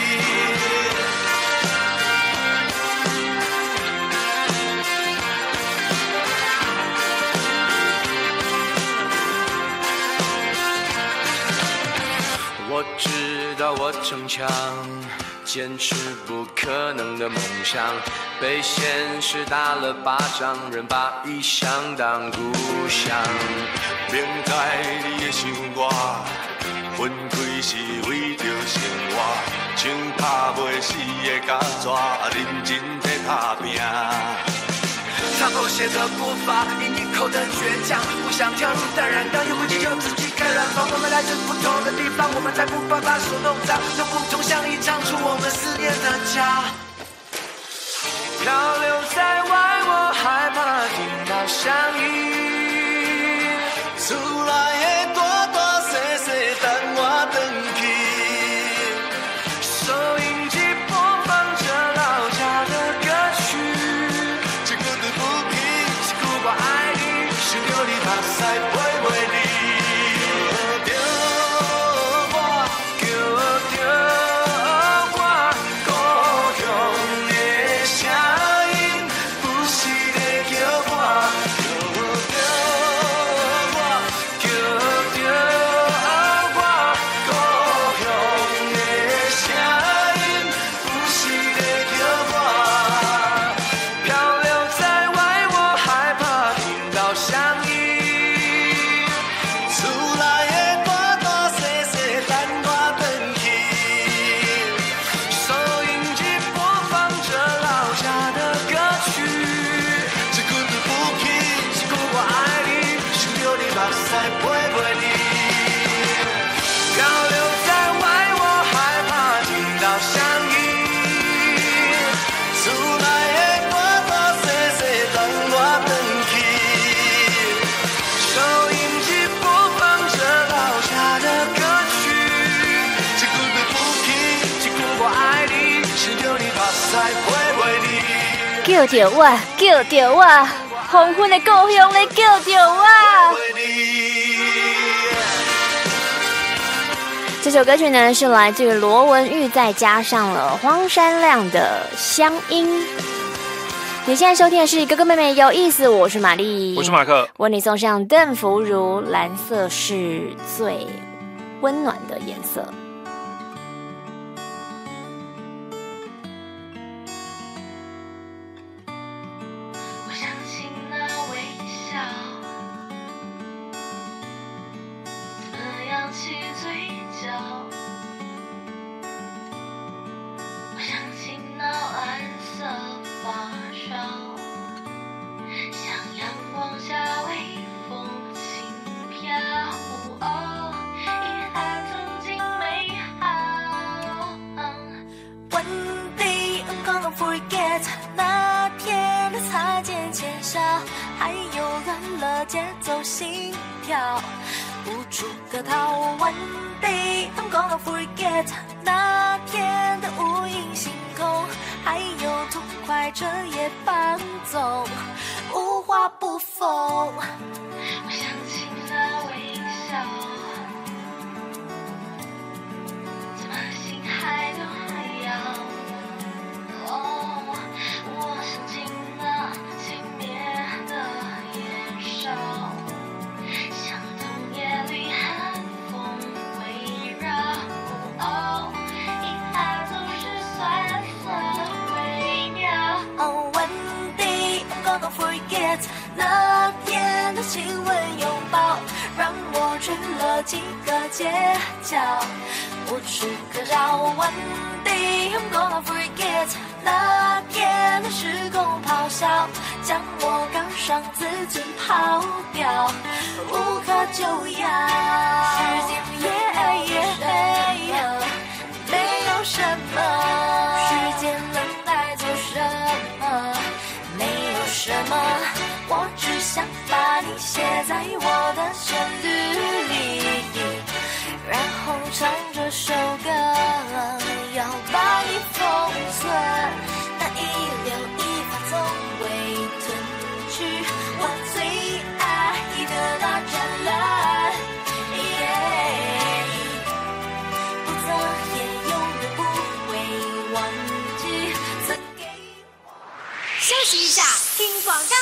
Speaker 1: 我知道我逞强，坚持不可能的梦想，被现实打了巴掌，人把异乡当故乡。
Speaker 2: 明知你的心肝，分开是为着生活，像打袂死的家蛇，认真在打拼。
Speaker 1: 差不写的步伐，因一口的倔强，不想跳入淡然，当有危机就自己开软房。我们来自不同的地方，我们才不怕把手弄脏，用不同相依唱出我们思念的家。漂流在外，我害怕听到响音，
Speaker 2: 厝内的大大小小等我回去。
Speaker 1: 收音机播放着老家的歌曲，
Speaker 2: 一句对不起，
Speaker 1: 一句我爱你，想着你目屎陪陪你。叫我，叫着我，故乡的声音，不是在叫我。叫着我，叫着我，故乡的声音，不是在叫我。漂流在外，我害怕听到响音。
Speaker 2: 陪陪你。高留在外，我害怕听到相依。厝内的歌歌细细等我回去。收音机播放着老家的歌曲，一句对不起，一句我爱你，是叫你拍赛陪陪你。
Speaker 10: 叫着我，叫着我，黄昏的故乡咧叫着我。这首歌曲呢是来自于罗文玉，再加上了荒山亮的《乡音》。你现在收听的是哥哥妹妹有意思，我是玛丽，
Speaker 11: 我是马克，
Speaker 10: 为你送上邓福如《蓝色是最温暖的颜色》。
Speaker 21: 我相信那微笑，怎么扬起嘴角？我相信那蓝色发梢，像阳光下微风轻飘。哦，遗憾曾经美好。One day I'm gonna forget 那天的擦肩牵手，还有乱了节奏心跳，无处可逃。One day I'm gonna forget 那天的无垠星空，还有痛快彻夜放纵，无话不逢。我想起那微笑，怎么心还动摇？哦，我想进了轻蔑的燃烧，像冬夜里寒风围绕。哦，遗憾总是酸涩微妙。Oh, one day I'm gonna forget 那天的亲吻拥抱，让我去了几个街角，无处可找。One day I'm gonna forget 那天的时空咆哮，将我赶上自尊抛掉，无可救药。时间也没有什么，时间能带走什么？没有什么，我只想把你写在我的旋律里，然后唱这首歌，要把你封存，那一溜一发总会吞去我最爱的那盏蓝，不择也永远不会忘记曾给我。
Speaker 16: 休息一下，听广告喽。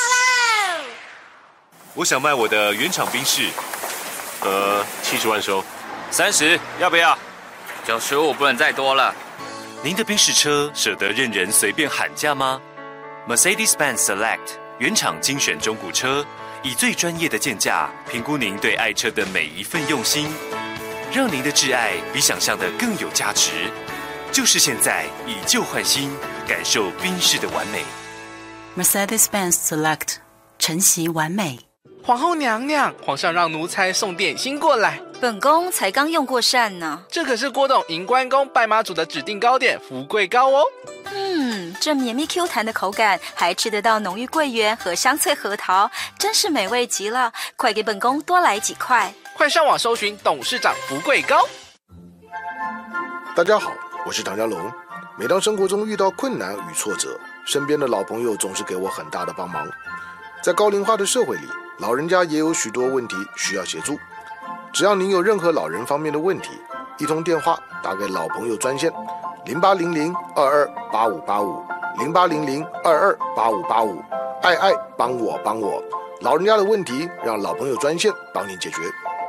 Speaker 24: 我想卖我的原厂宾士，呃，七十万收，
Speaker 11: 三十要不要？
Speaker 4: 九十五不能再多了。
Speaker 3: 您的宾士车舍得任人随便喊价吗 ？Mercedes-Benz Select 原厂精选中古车，以最专业的鉴价评估您对爱车的每一份用心，让您的挚爱比想象的更有价值。就是现在，以旧换新，感受宾士的完美。
Speaker 6: Mercedes-Benz Select 承袭完美。
Speaker 7: 皇后娘娘，皇上让奴才送点心过来。
Speaker 15: 本宫才刚用过膳呢。
Speaker 7: 这可是郭董迎关公拜妈祖的指定糕点福贵糕哦。
Speaker 15: 嗯，这绵密 Q 弹的口感，还吃得到浓郁桂圆和香脆核桃，真是美味极了。快给本宫多来几块。
Speaker 7: 快上网搜寻董事长福贵糕。
Speaker 9: 大家好，我是唐家龙。每当生活中遇到困难与挫折，身边的老朋友总是给我很大的帮忙。在高龄化的社会里，老人家也有许多问题需要协助。只要您有任何老人方面的问题，一通电话打给老朋友专线零八零零二二八五八五零八零零二二八五八五，爱爱帮我帮我，老人家的问题让老朋友专线帮您解决。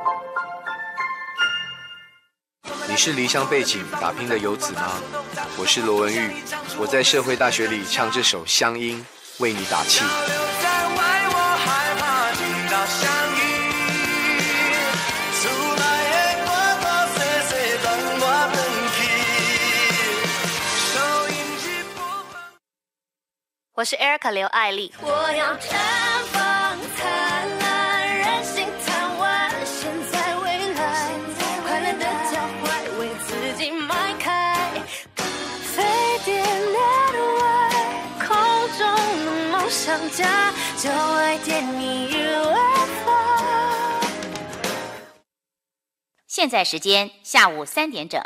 Speaker 12: 你是离乡背景打拼的游子吗？我是罗文玉，我在社会大学里唱这首《乡音》，为你打气。
Speaker 22: 我是 Erica 刘爱丽。
Speaker 21: 我要绽放灿烂，人心贪玩，
Speaker 8: 现在时间下午三点整。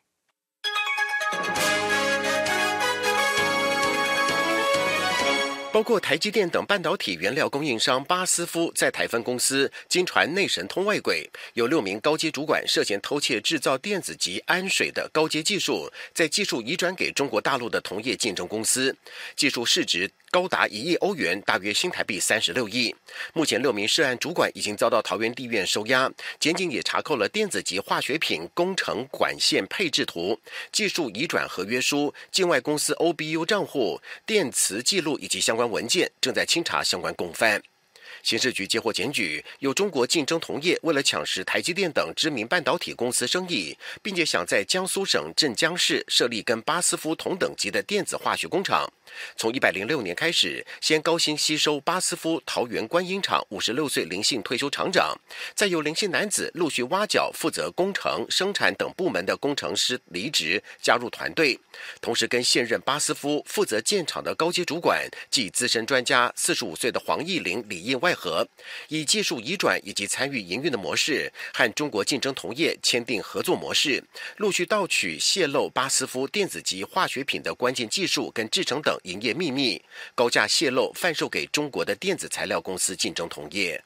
Speaker 13: 包括台积电等半导体原料供应商巴斯夫在台分公司经传内神通外鬼，有六名高阶主管涉嫌偷窃制造电子及氨水的高阶技术，在技术移转给中国大陆的同业竞争公司，技术市值高达一亿欧元，大约新台币三十六亿。目前六名涉案主管已经遭到桃园地院收押，检警也查扣了电子及化学品工程管线配置图、技术移转合约书、境外公司 O B U 账户、电磁记录以及相关文件，正在清查相关共犯。刑事局接获检举，有中国竞争同业为了抢食台积电等知名半导体公司生意，并且想在江苏省镇江市设立跟巴斯夫同等级的电子化学工厂。从一百零六年开始，先高薪吸收巴斯夫桃园观音厂五十六岁林姓退休厂长，再由林姓男子陆续挖角负责工程、生产等部门的工程师离职加入团队，同时跟现任巴斯夫负责建厂的高阶主管即资深专家四十五岁的黄义玲里应外合，以技术移转以及参与营运的模式，和中国竞争同业签订合作模式，陆续盗取泄露巴斯夫电子及化学品的关键技术跟制程等营业秘密，高价泄露贩售给中国的电子材料公司竞争同业。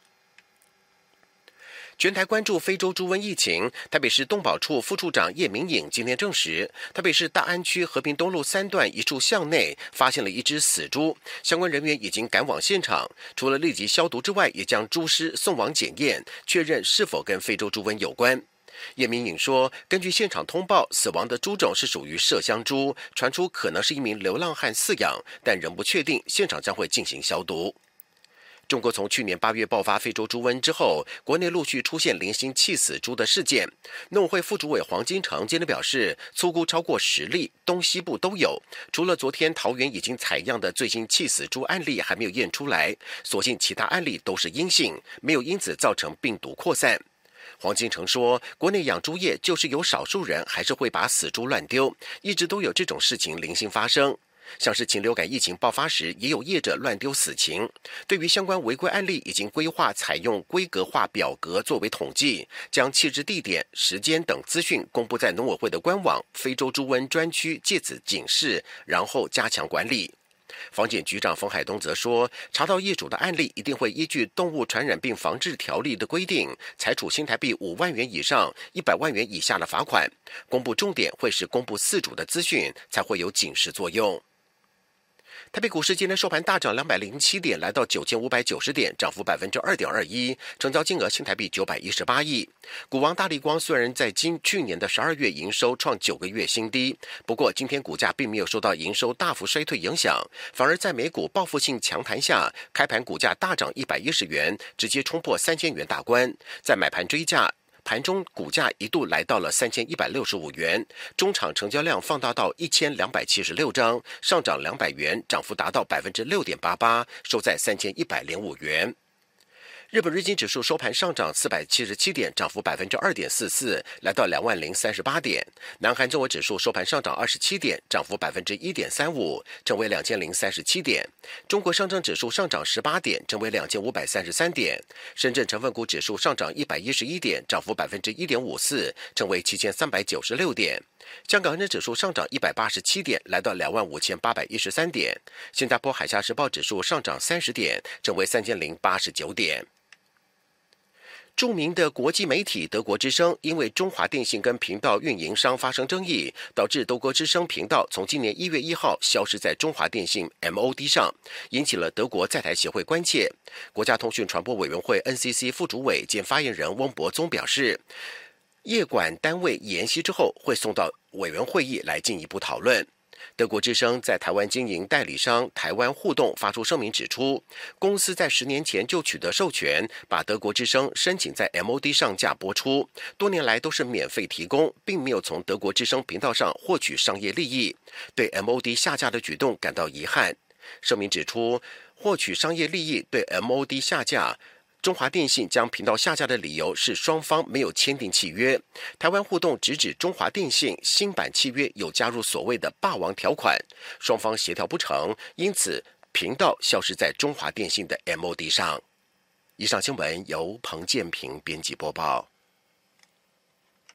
Speaker 13: 全台关注非洲猪瘟疫情，台北市动保处副处长叶明颖今天证实，台北市大安区和平东路三段一处巷内发现了一只死猪，相关人员已经赶往现场，除了立即消毒之外，也将猪尸送往检验，确认是否跟非洲猪瘟有关。叶明颖说，根据现场通报，死亡的猪种是属于麝香猪，传出可能是一名流浪汉饲养，但仍不确定，现场将会进行消毒。中国从去年八月爆发非洲猪瘟之后，国内陆续出现零星气死猪的事件。农委会副主委黄金城今天表示，粗估超过十例，东西部都有。除了昨天桃园已经采样的最新气死猪案例还没有验出来，所幸其他案例都是阴性，没有因此造成病毒扩散。黄金城说，国内养猪业就是有少数人还是会把死猪乱丢，一直都有这种事情零星发生。像是禽流感疫情爆发时，也有业者乱丢死禽。对于相关违规案例，已经规划采用规格化表格作为统计，将弃置地点、时间等资讯公布在农委会的官网非洲猪瘟专区，借此警示，然后加强管理。防检局长冯海东则说，查到业主的案例，一定会依据《动物传染病防治条例》的规定，裁处新台币五万元以上一百万元以下的罚款。公布重点会是公布饲主的资讯，才会有警示作用。台北股市今天收盘大涨两百零七点，来到九千五百九十点，涨幅百分之二点二一，成交金额新台币九百一十八亿。股王大立光虽然在今去年的十二月营收创九个月新低，不过今天股价并没有受到营收大幅衰退影响，反而在美股报复性强弹下，开盘股价大涨一百一十元，直接冲破三千元大关，在买盘追价。盘中股价一度来到了三千一百六十五元，中场成交量放大到一千两百七十六张，上涨两百元，涨幅达到百分之六点八八，收在三千一百零五元。日本日经指数收盘上涨四百七十七点，涨幅百分之二点四四，来到两万零三十八点。南韩综合指数收盘上涨二十七点，涨幅百分之一点三五，成为两千零三十七点。中国上证指数上涨十八点，成为两千五百三十三点。深圳成分股指数上涨一百一十一点，涨幅百分之一点五四，成为七千三百九十六点。香港恒生指数上涨一百八十七点，来到两万五千八百一十三点。新加坡海峡时报指数上涨三十点，成为三千零八十九点。著名的国际媒体德国之声因为中华电信跟频道运营商发生争议，导致德国之声频道从今年一月一号消失在中华电信 M O D 上，引起了德国在台协会关切。国家通讯传播委员会 N C C 副主委兼发言人翁博宗表示，业管单位研析之后会送到委员会议来进一步讨论。德国之声在台湾经营代理商台湾互动发出声明指出，公司在十年前就取得授权，把德国之声申请在 M O D 上架播出，多年来都是免费提供，并没有从德国之声频道上获取商业利益，对 M O D 下架的举动感到遗憾。声明指出，获取商业利益对 M O D 下架，中华电信将频道下架的理由是双方没有签订契约。台湾互动直指中华电信新版契约有加入所谓的霸王条款，双方协调不成，因此频道消失在中华电信的 M O D 上。以上新闻由彭建平编辑播报。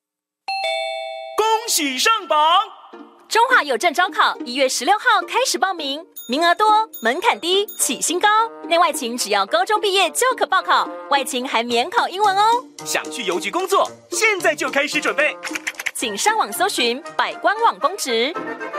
Speaker 5: 喜上榜！
Speaker 14: 中华邮政招考一月十六号开始报名，名额多，门槛低，起薪高。内外勤只要高中毕业就可报考，外勤还免考英文哦。
Speaker 5: 想去邮局工作，现在就开始准备。
Speaker 14: 请上网搜寻百官网公职。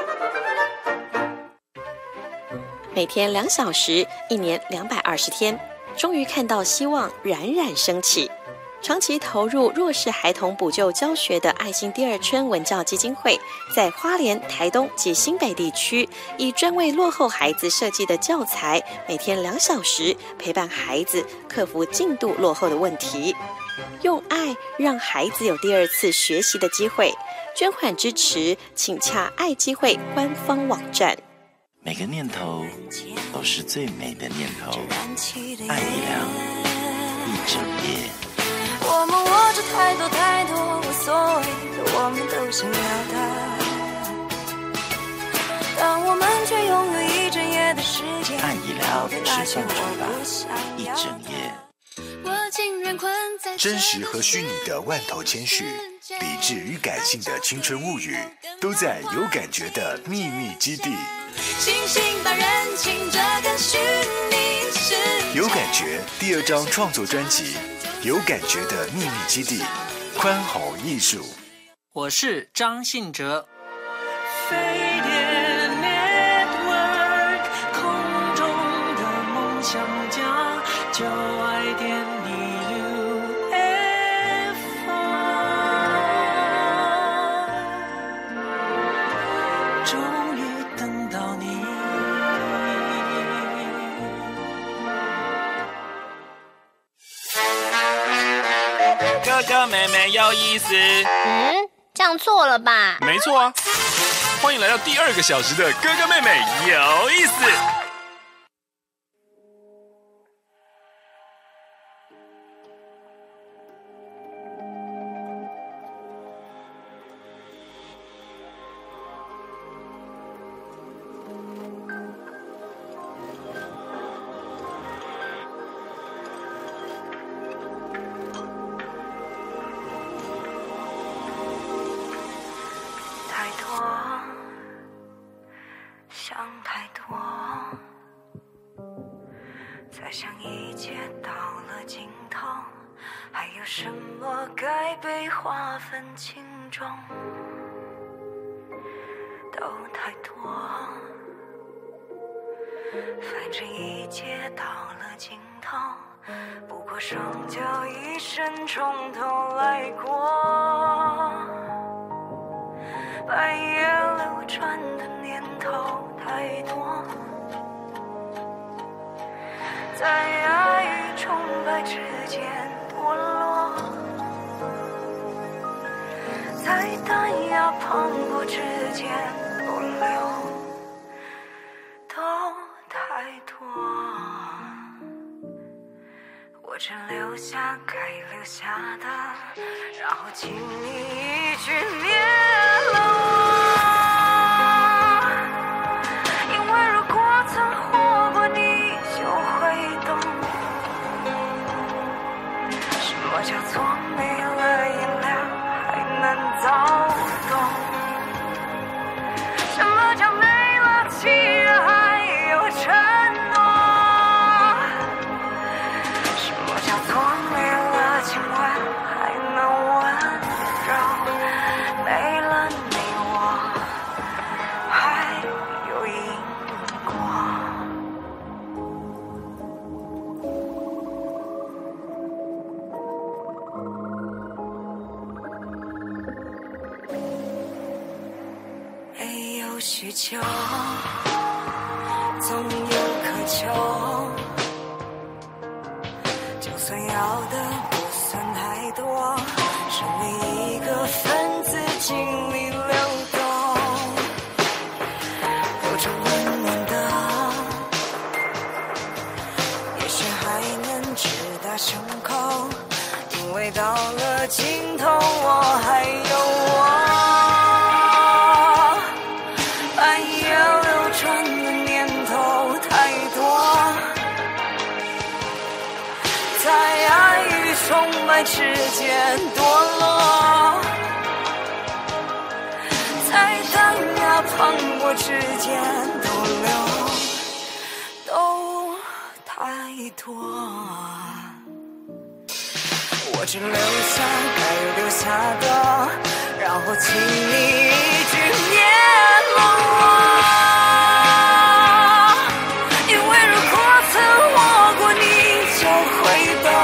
Speaker 17: 每天两小时，一年两百二十天，终于看到希望冉冉升起。长期投入弱势孩童补救教学的爱心第二春文教基金会，在花莲、台东及新北地区，以专为落后孩子设计的教材，每天两小时陪伴孩子克服进度落后的问题，用爱让孩子有第二次学习的机会。捐款支持，请洽爱基会官方网站。
Speaker 18: 每个念头都是最美的念头，爱一良，一整夜。
Speaker 21: 我们握着太多太多无所谓的，我们都想要的，但我们却拥有一整夜的时间。
Speaker 18: 爱一良是放嘴巴，一整夜。
Speaker 21: 我竟然困在
Speaker 25: 真实和虚拟的万头千绪，理智与感性的青春物语，都在有感觉的秘密基地。
Speaker 21: 星星把人情这个虚拟世界。
Speaker 25: 有感觉第二张创作专辑。有感觉的秘密基地，宽宏艺术。
Speaker 19: 我是张信哲。
Speaker 1: 飞碟 Network， 空中的梦想家，就爱点你 U F O， 终于等到你。
Speaker 5: 哥哥妹妹有意思。
Speaker 10: 嗯，这样错了吧？
Speaker 11: 没错啊！欢迎来到第二个小时的哥哥妹妹有意思。
Speaker 21: 想太多，才想一切到了尽头，还有什么该被划分轻重？都太多，反正一切到了尽头，不过双脚一伸，从头来过。半夜流转的念头太多，在爱与崇拜之间堕落，在弹压磅礴之间不留，都太多，我只留下该留下的，然后请你一句灭了我。因为如果曾活过你就会懂，什么叫做没了眼亮还能躁动，什么叫没了气人还有承诺，什么叫做没了亲吻还能温柔，没了你我还有因果。没有需求，总有渴求，就算要的不算太多，身为一个分子经历流动，有着温暖的，也许还能直达胸口，因为到了尽头我还有我。半夜流转的念头太多，在爱与崇拜之间堕落， 放过之间逗留都太多，我只留下该留下的，然后请你一句灭了我。因为如果曾握过你就会懂，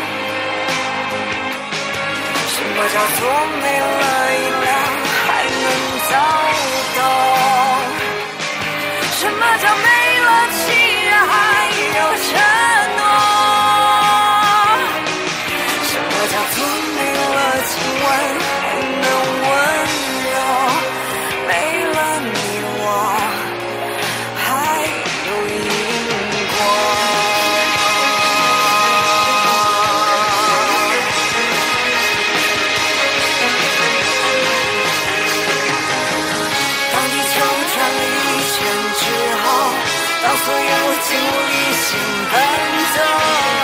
Speaker 21: 什么叫做没了音量还能躁动，什么叫没了情人还有承诺，什么叫做没了亲吻还能温柔，没了你我还有因果。当地球转了一圈之后，当所有景物理性奔走，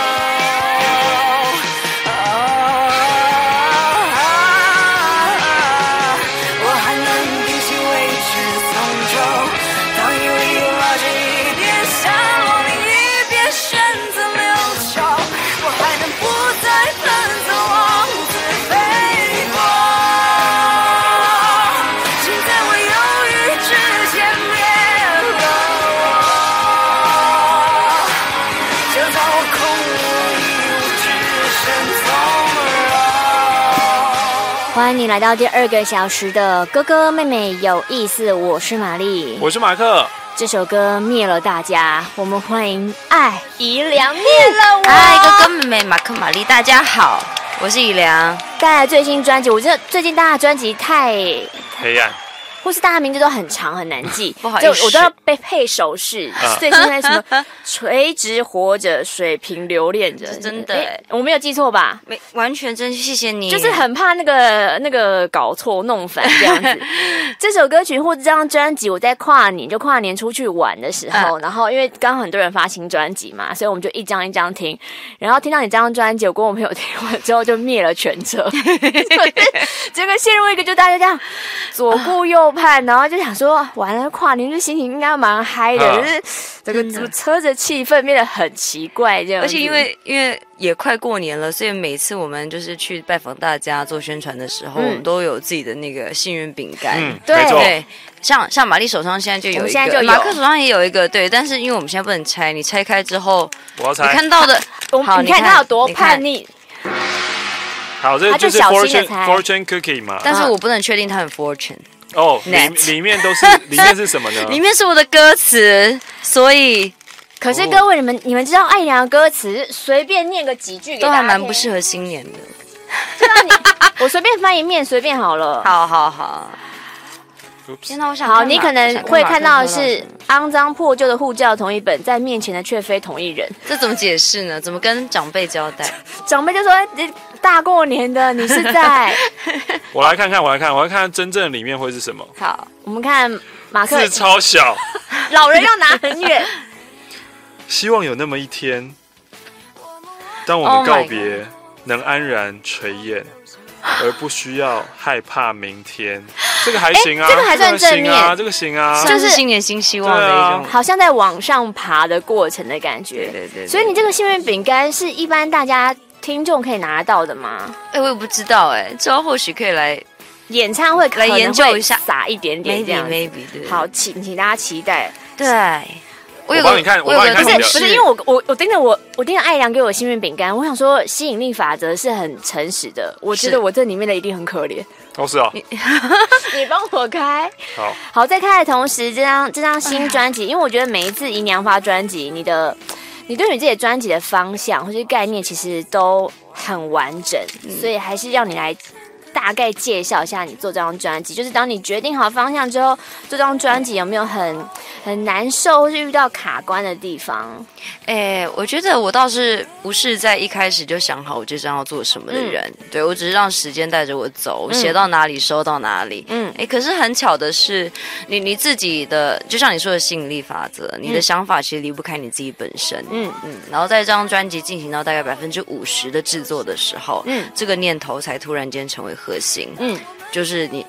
Speaker 10: 欢迎你来到第二个小时的哥哥妹妹有意思，我是玛丽，
Speaker 11: 我是马克。
Speaker 10: 这首歌灭了大家，我们欢迎爱宜良灭了我。
Speaker 2: 嗨，哥哥妹妹马克玛丽，大家好，我是宜良。
Speaker 10: 带来最新专辑，我觉得最近大家的专辑太
Speaker 11: 黑暗，
Speaker 10: 或是大家名字都很长很难记，
Speaker 2: 不好意思，
Speaker 10: 我都要被配手势。啊、最新在什么垂直活着，水平留恋着，
Speaker 2: 真的，
Speaker 10: 我没有记错吧？
Speaker 2: 没，完全真谢谢你。
Speaker 10: 就是很怕那个那个搞错弄反这样子。这首歌曲或者这张专辑，我在跨年就跨年出去玩的时候，啊、然后因为刚很多人发新专辑嘛，所以我们就一张一张听。然后听到你这张专辑，我跟我朋友听完之后就灭了全车，这个陷入一个就大家这样左顾右盼，然后就想说完了跨年这心情应该蛮嗨的，可、啊、是这个怎么车子气氛变得很奇怪这样子。
Speaker 2: 而且因为因为也快过年了，所以每次我们就是去拜访大家做宣传的时候，嗯、我们都有自己的那个幸运饼干。
Speaker 11: 嗯，
Speaker 2: 对
Speaker 11: 对，
Speaker 2: 像像玛丽手上现在就有一个，马克手上也有一个，对。但是因为我们现在不能拆，你拆开之后，
Speaker 11: 我要拆。
Speaker 2: 你看到的，
Speaker 10: 好，你看他有多叛逆。
Speaker 11: 好，这就是 fortune fortune cookie 嘛。
Speaker 2: 但是我不能确定它很 fortune。
Speaker 11: 哦，里里面都是里面是什么呢？
Speaker 2: 里面是我的歌词，所以。
Speaker 10: 可是各位，你们你们知道爱良的歌词，随便念个几句给大家听，
Speaker 2: 都还蛮不适合新年的。
Speaker 10: 对啊，你我随便翻一面，随便好了。
Speaker 2: 好好好。天哪，我想
Speaker 10: 好，你可能会看到的是肮脏破旧的护照同一本，在面前的却非同一人。
Speaker 2: 这怎么解释呢？怎么跟长辈交代？
Speaker 10: 长辈就说：“大过年的，你是在……”
Speaker 11: 我来看看，我来看，我来看看真正里面会是什么。
Speaker 10: 好，我们看马克
Speaker 11: 字超小，
Speaker 10: 老人要拿很远。
Speaker 11: 希望有那么一天，当我们告别， oh、能安然垂雁，而不需要害怕明天。这个还行啊，
Speaker 10: 这个还算正面
Speaker 11: 啊，这个行啊，
Speaker 2: 就是新年新希望的一种，
Speaker 10: 好像在往上爬的过程的感觉。
Speaker 2: 对对 对, 对。
Speaker 10: 所以你这个幸运饼干是一般大家听众可以拿到的吗？
Speaker 2: 哎，我也不知道哎，之后或许可以来
Speaker 10: 演唱会
Speaker 2: 来研究一下，
Speaker 10: 撒一点点这样
Speaker 2: ，maybe maybe 对。
Speaker 10: 好，请请大家期待。
Speaker 2: 对。
Speaker 11: 我帮你看，我帮你看。
Speaker 10: 不是不是，因为我我我盯着我我盯着爱良给我幸运饼干，我想说吸引力法则是很诚实的，我觉得我这里面的一定很可怜。
Speaker 11: 哦，是哦。
Speaker 10: 你, 你帮我开。
Speaker 11: 好。
Speaker 10: 好，在开的同时，这张这张新专辑，因为我觉得每一次姨娘发专辑，你的你对你自己的专辑的方向或是概念其实都很完整，嗯、所以还是让你来。大概介绍一下你做这张专辑，就是当你决定好方向之后，做这张专辑有没有很很难受，或是遇到卡关的地方？
Speaker 2: 哎、欸，我觉得我倒是不是在一开始就想好我这张要做什么的人，嗯、对我只是让时间带着我走，我写到哪里收到哪里。嗯，哎、欸，可是很巧的是，你你自己的，就像你说的吸引力法则，你的想法其实离不开你自己本身。嗯嗯，然后在这张专辑进行到大概百分之五十的制作的时候，嗯，这个念头才突然间成为核心。嗯，就是你你。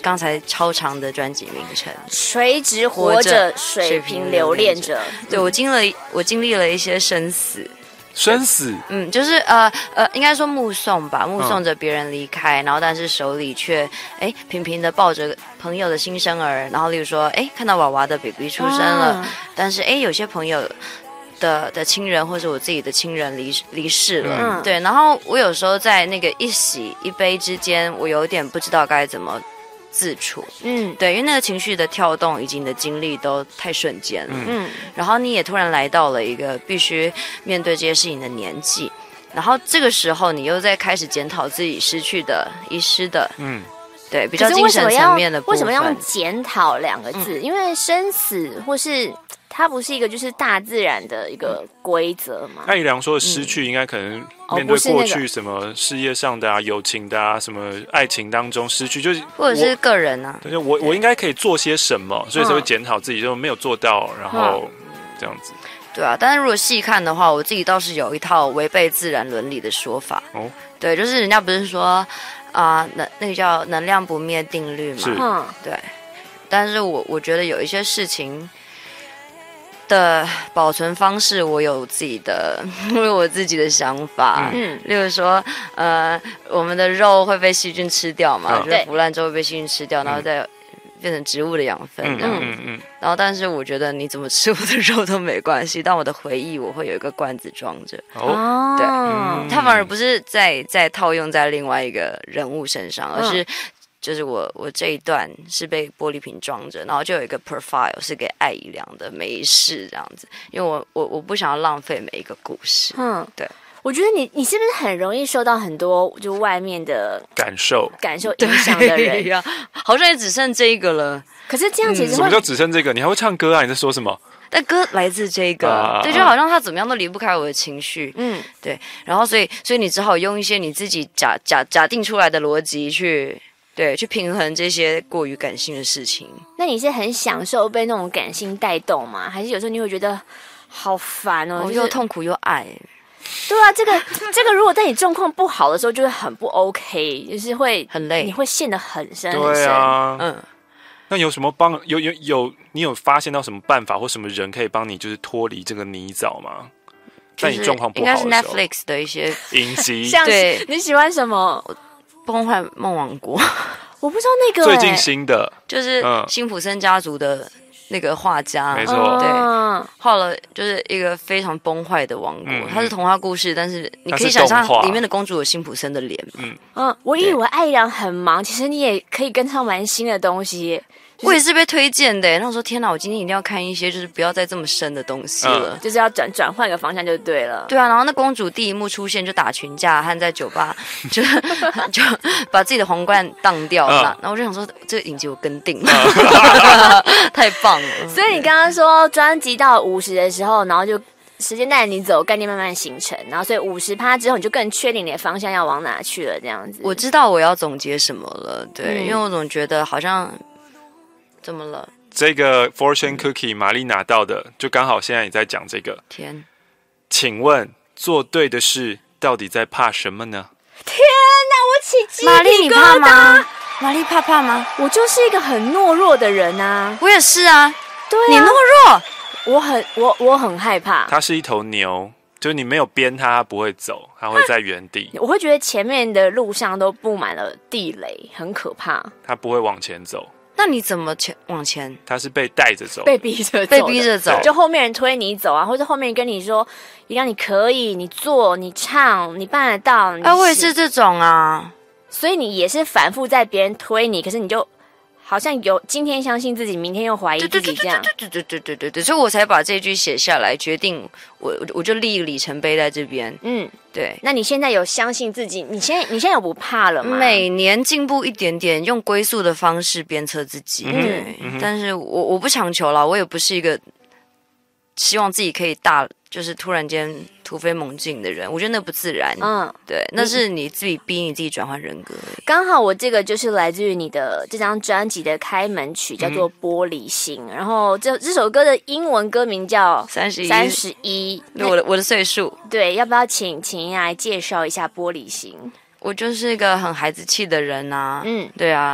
Speaker 2: 刚才超长的专辑名称，
Speaker 10: 垂直活着，水平留恋着。
Speaker 2: 对，我经历我经历了一些生死。
Speaker 11: 生死，
Speaker 2: 嗯，就是呃呃，应该说目送吧，目送着别人离开，然后但是手里却哎频频的抱着朋友的新生儿，然后例如说哎看到娃娃的 baby 出生了，啊、但是哎有些朋友的的亲人或者我自己的亲人离离世了，嗯、对，然后我有时候在那个一喜一悲之间，我有点不知道该怎么自处，嗯，对，因为那个情绪的跳动以及你的经历都太瞬间了，嗯，然后你也突然来到了一个必须面对这些事情的年纪，然后这个时候你又在开始检讨自己失去的、遗失的，嗯，对，比较精神层面的部分。
Speaker 10: 为什么要用检讨两个字？嗯、因为生死或是它不是一个就是大自然的一个规则嘛。
Speaker 11: 艾怡良说的失去，应该可能面对过去什么事业上的啊、友情的啊、什么爱情当中失去，就是
Speaker 2: 或者是个人啊，
Speaker 11: 就是我我应该可以做些什么，所以才会检讨自己，就没有做到，然后这样子。
Speaker 2: 对啊，但是如果细看的话，我自己倒是有一套违背自然伦理的说法。哦，对，就是人家不是说啊，那、呃、那个叫能量不灭定律嘛？
Speaker 11: 是，
Speaker 2: 嗯，对。但是我我觉得有一些事情的保存方式，我有自己的，我有我自己的想法。嗯，例如说，呃，我们的肉会被细菌吃掉嘛？嗯、就是腐烂之后会被细菌吃掉，然后再变成植物的养分这样子。嗯嗯嗯。然后，但是我觉得你怎么吃我的肉都没关系，但我的回忆我会有一个罐子装着。哦，对，嗯、它反而不是在在套用在另外一个人物身上，而是。就是我我这一段是被玻璃瓶装着，然后就有一个 profile 是给艾怡良的每一世这样子，因为我我我不想要浪费每一个故事。嗯，对，
Speaker 10: 我觉得你你是不是很容易受到很多就外面的
Speaker 11: 感受
Speaker 10: 感受影响的人
Speaker 2: 呀？好像也只剩这一个了。
Speaker 10: 可是这样其实、嗯、
Speaker 11: 什么叫只剩这个？你还会唱歌啊？你在说什么？
Speaker 2: 但歌来自这个，啊、对，就好像他怎么样都离不开我的情绪，嗯，对，然后所以所以你只好用一些你自己假假假定出来的逻辑去。对，去平衡这些过于感性的事情。
Speaker 10: 那你是很享受被那种感性带动吗？还是有时候你会觉得好烦哦，
Speaker 2: 我、
Speaker 10: 就是、
Speaker 2: 又痛苦又爱。
Speaker 10: 对啊，这个这个如果在你状况不好的时候，就会很不 OK， 就是会
Speaker 2: 很累，
Speaker 10: 你会陷得很深很深。
Speaker 11: 对啊，嗯。那有什么帮有有有你有发现到什么办法或什么人可以帮你就是脱离这个泥沼吗？在你状况不好的时候，
Speaker 2: 应该是 Netflix 的一些
Speaker 11: 影集。
Speaker 10: 对，你喜欢什么？
Speaker 2: 崩坏梦王国，
Speaker 10: 我不知道那个、
Speaker 11: 欸、最近新的，
Speaker 2: 就是辛普森家族的那个画家，
Speaker 11: 没错，
Speaker 2: 对，画了就是一个非常崩坏的王国。嗯、它是童话故事，但是你可以想象里面的公主有辛普森的脸。
Speaker 10: 嗯嗯，我以为艾怡良很忙，其实你也可以跟上蛮新的东西。
Speaker 2: 我也是被推荐的，然后说天哪，我今天一定要看一些就是不要再这么深的东西了，
Speaker 10: 嗯、就是要转转换个方向就对了。
Speaker 2: 对啊，然后那公主第一幕出现就打群架，和在酒吧就就把自己的皇冠当掉了，嗯、然后我就想说这个影集我跟定了，嗯、太棒了。
Speaker 10: 所以你刚刚说专辑到五十的时候，然后就时间带着你走，概念慢慢形成，然后所以五十趴之后你就更确定你的方向要往哪去了，这样子。
Speaker 2: 我知道我要总结什么了，对，嗯、因为我总觉得好像。怎么了？
Speaker 11: 这个 fortune cookie 玛丽拿到的，就刚好现在也在讲这个。
Speaker 2: 天，
Speaker 11: 请问做对的事到底在怕什么呢？
Speaker 10: 天哪，我起鸡皮疙瘩！
Speaker 2: 玛丽，你怕吗？玛丽怕怕吗？
Speaker 10: 我就是一个很懦弱的人啊！
Speaker 2: 我也是啊。
Speaker 10: 对啊，
Speaker 2: 你懦弱，
Speaker 10: 我很我我很害怕。
Speaker 11: 它是一头牛。就是你没有鞭它，它不会走，它会在原地。
Speaker 10: 我会觉得前面的路上都布满了地雷，很可怕。
Speaker 11: 它不会往前走。
Speaker 2: 那你怎么前往前？
Speaker 11: 他是被带着走，
Speaker 10: 被逼着走，
Speaker 2: 被逼着走，
Speaker 10: 就后面人推你走啊，或者后面人跟你说，怡良你可以，你做，你唱，你办得到。
Speaker 2: 哎、啊，我也是这种啊，
Speaker 10: 所以你也是反复在别人推你，可是你就好像有今天相信自己，明天又怀疑自己这样。
Speaker 2: 对对对对对对，所以我才把这句写下来，决定我我就立一个里程碑在这边。嗯。对，
Speaker 10: 那你现在有相信自己？你现在你现在有不怕了吗？
Speaker 2: 每年进步一点点，用龟速的方式鞭策自己。嗯、对，嗯、但是我我不强求啦，我也不是一个希望自己可以大，就是突然间突飞猛进的人。我觉得那不自然。嗯，对，那是你自己逼你自己转换人格而已。
Speaker 10: 刚好我这个就是来自于你的这张专辑的开门曲，叫做《玻璃心》，嗯、然后这这首歌的英文歌名叫
Speaker 2: 三十一，
Speaker 10: 三十一，
Speaker 2: 我的我的岁数。
Speaker 10: 对，要不要请请来介绍一下《玻璃心》？
Speaker 2: 我就是一个很孩子气的人啊，嗯，对啊，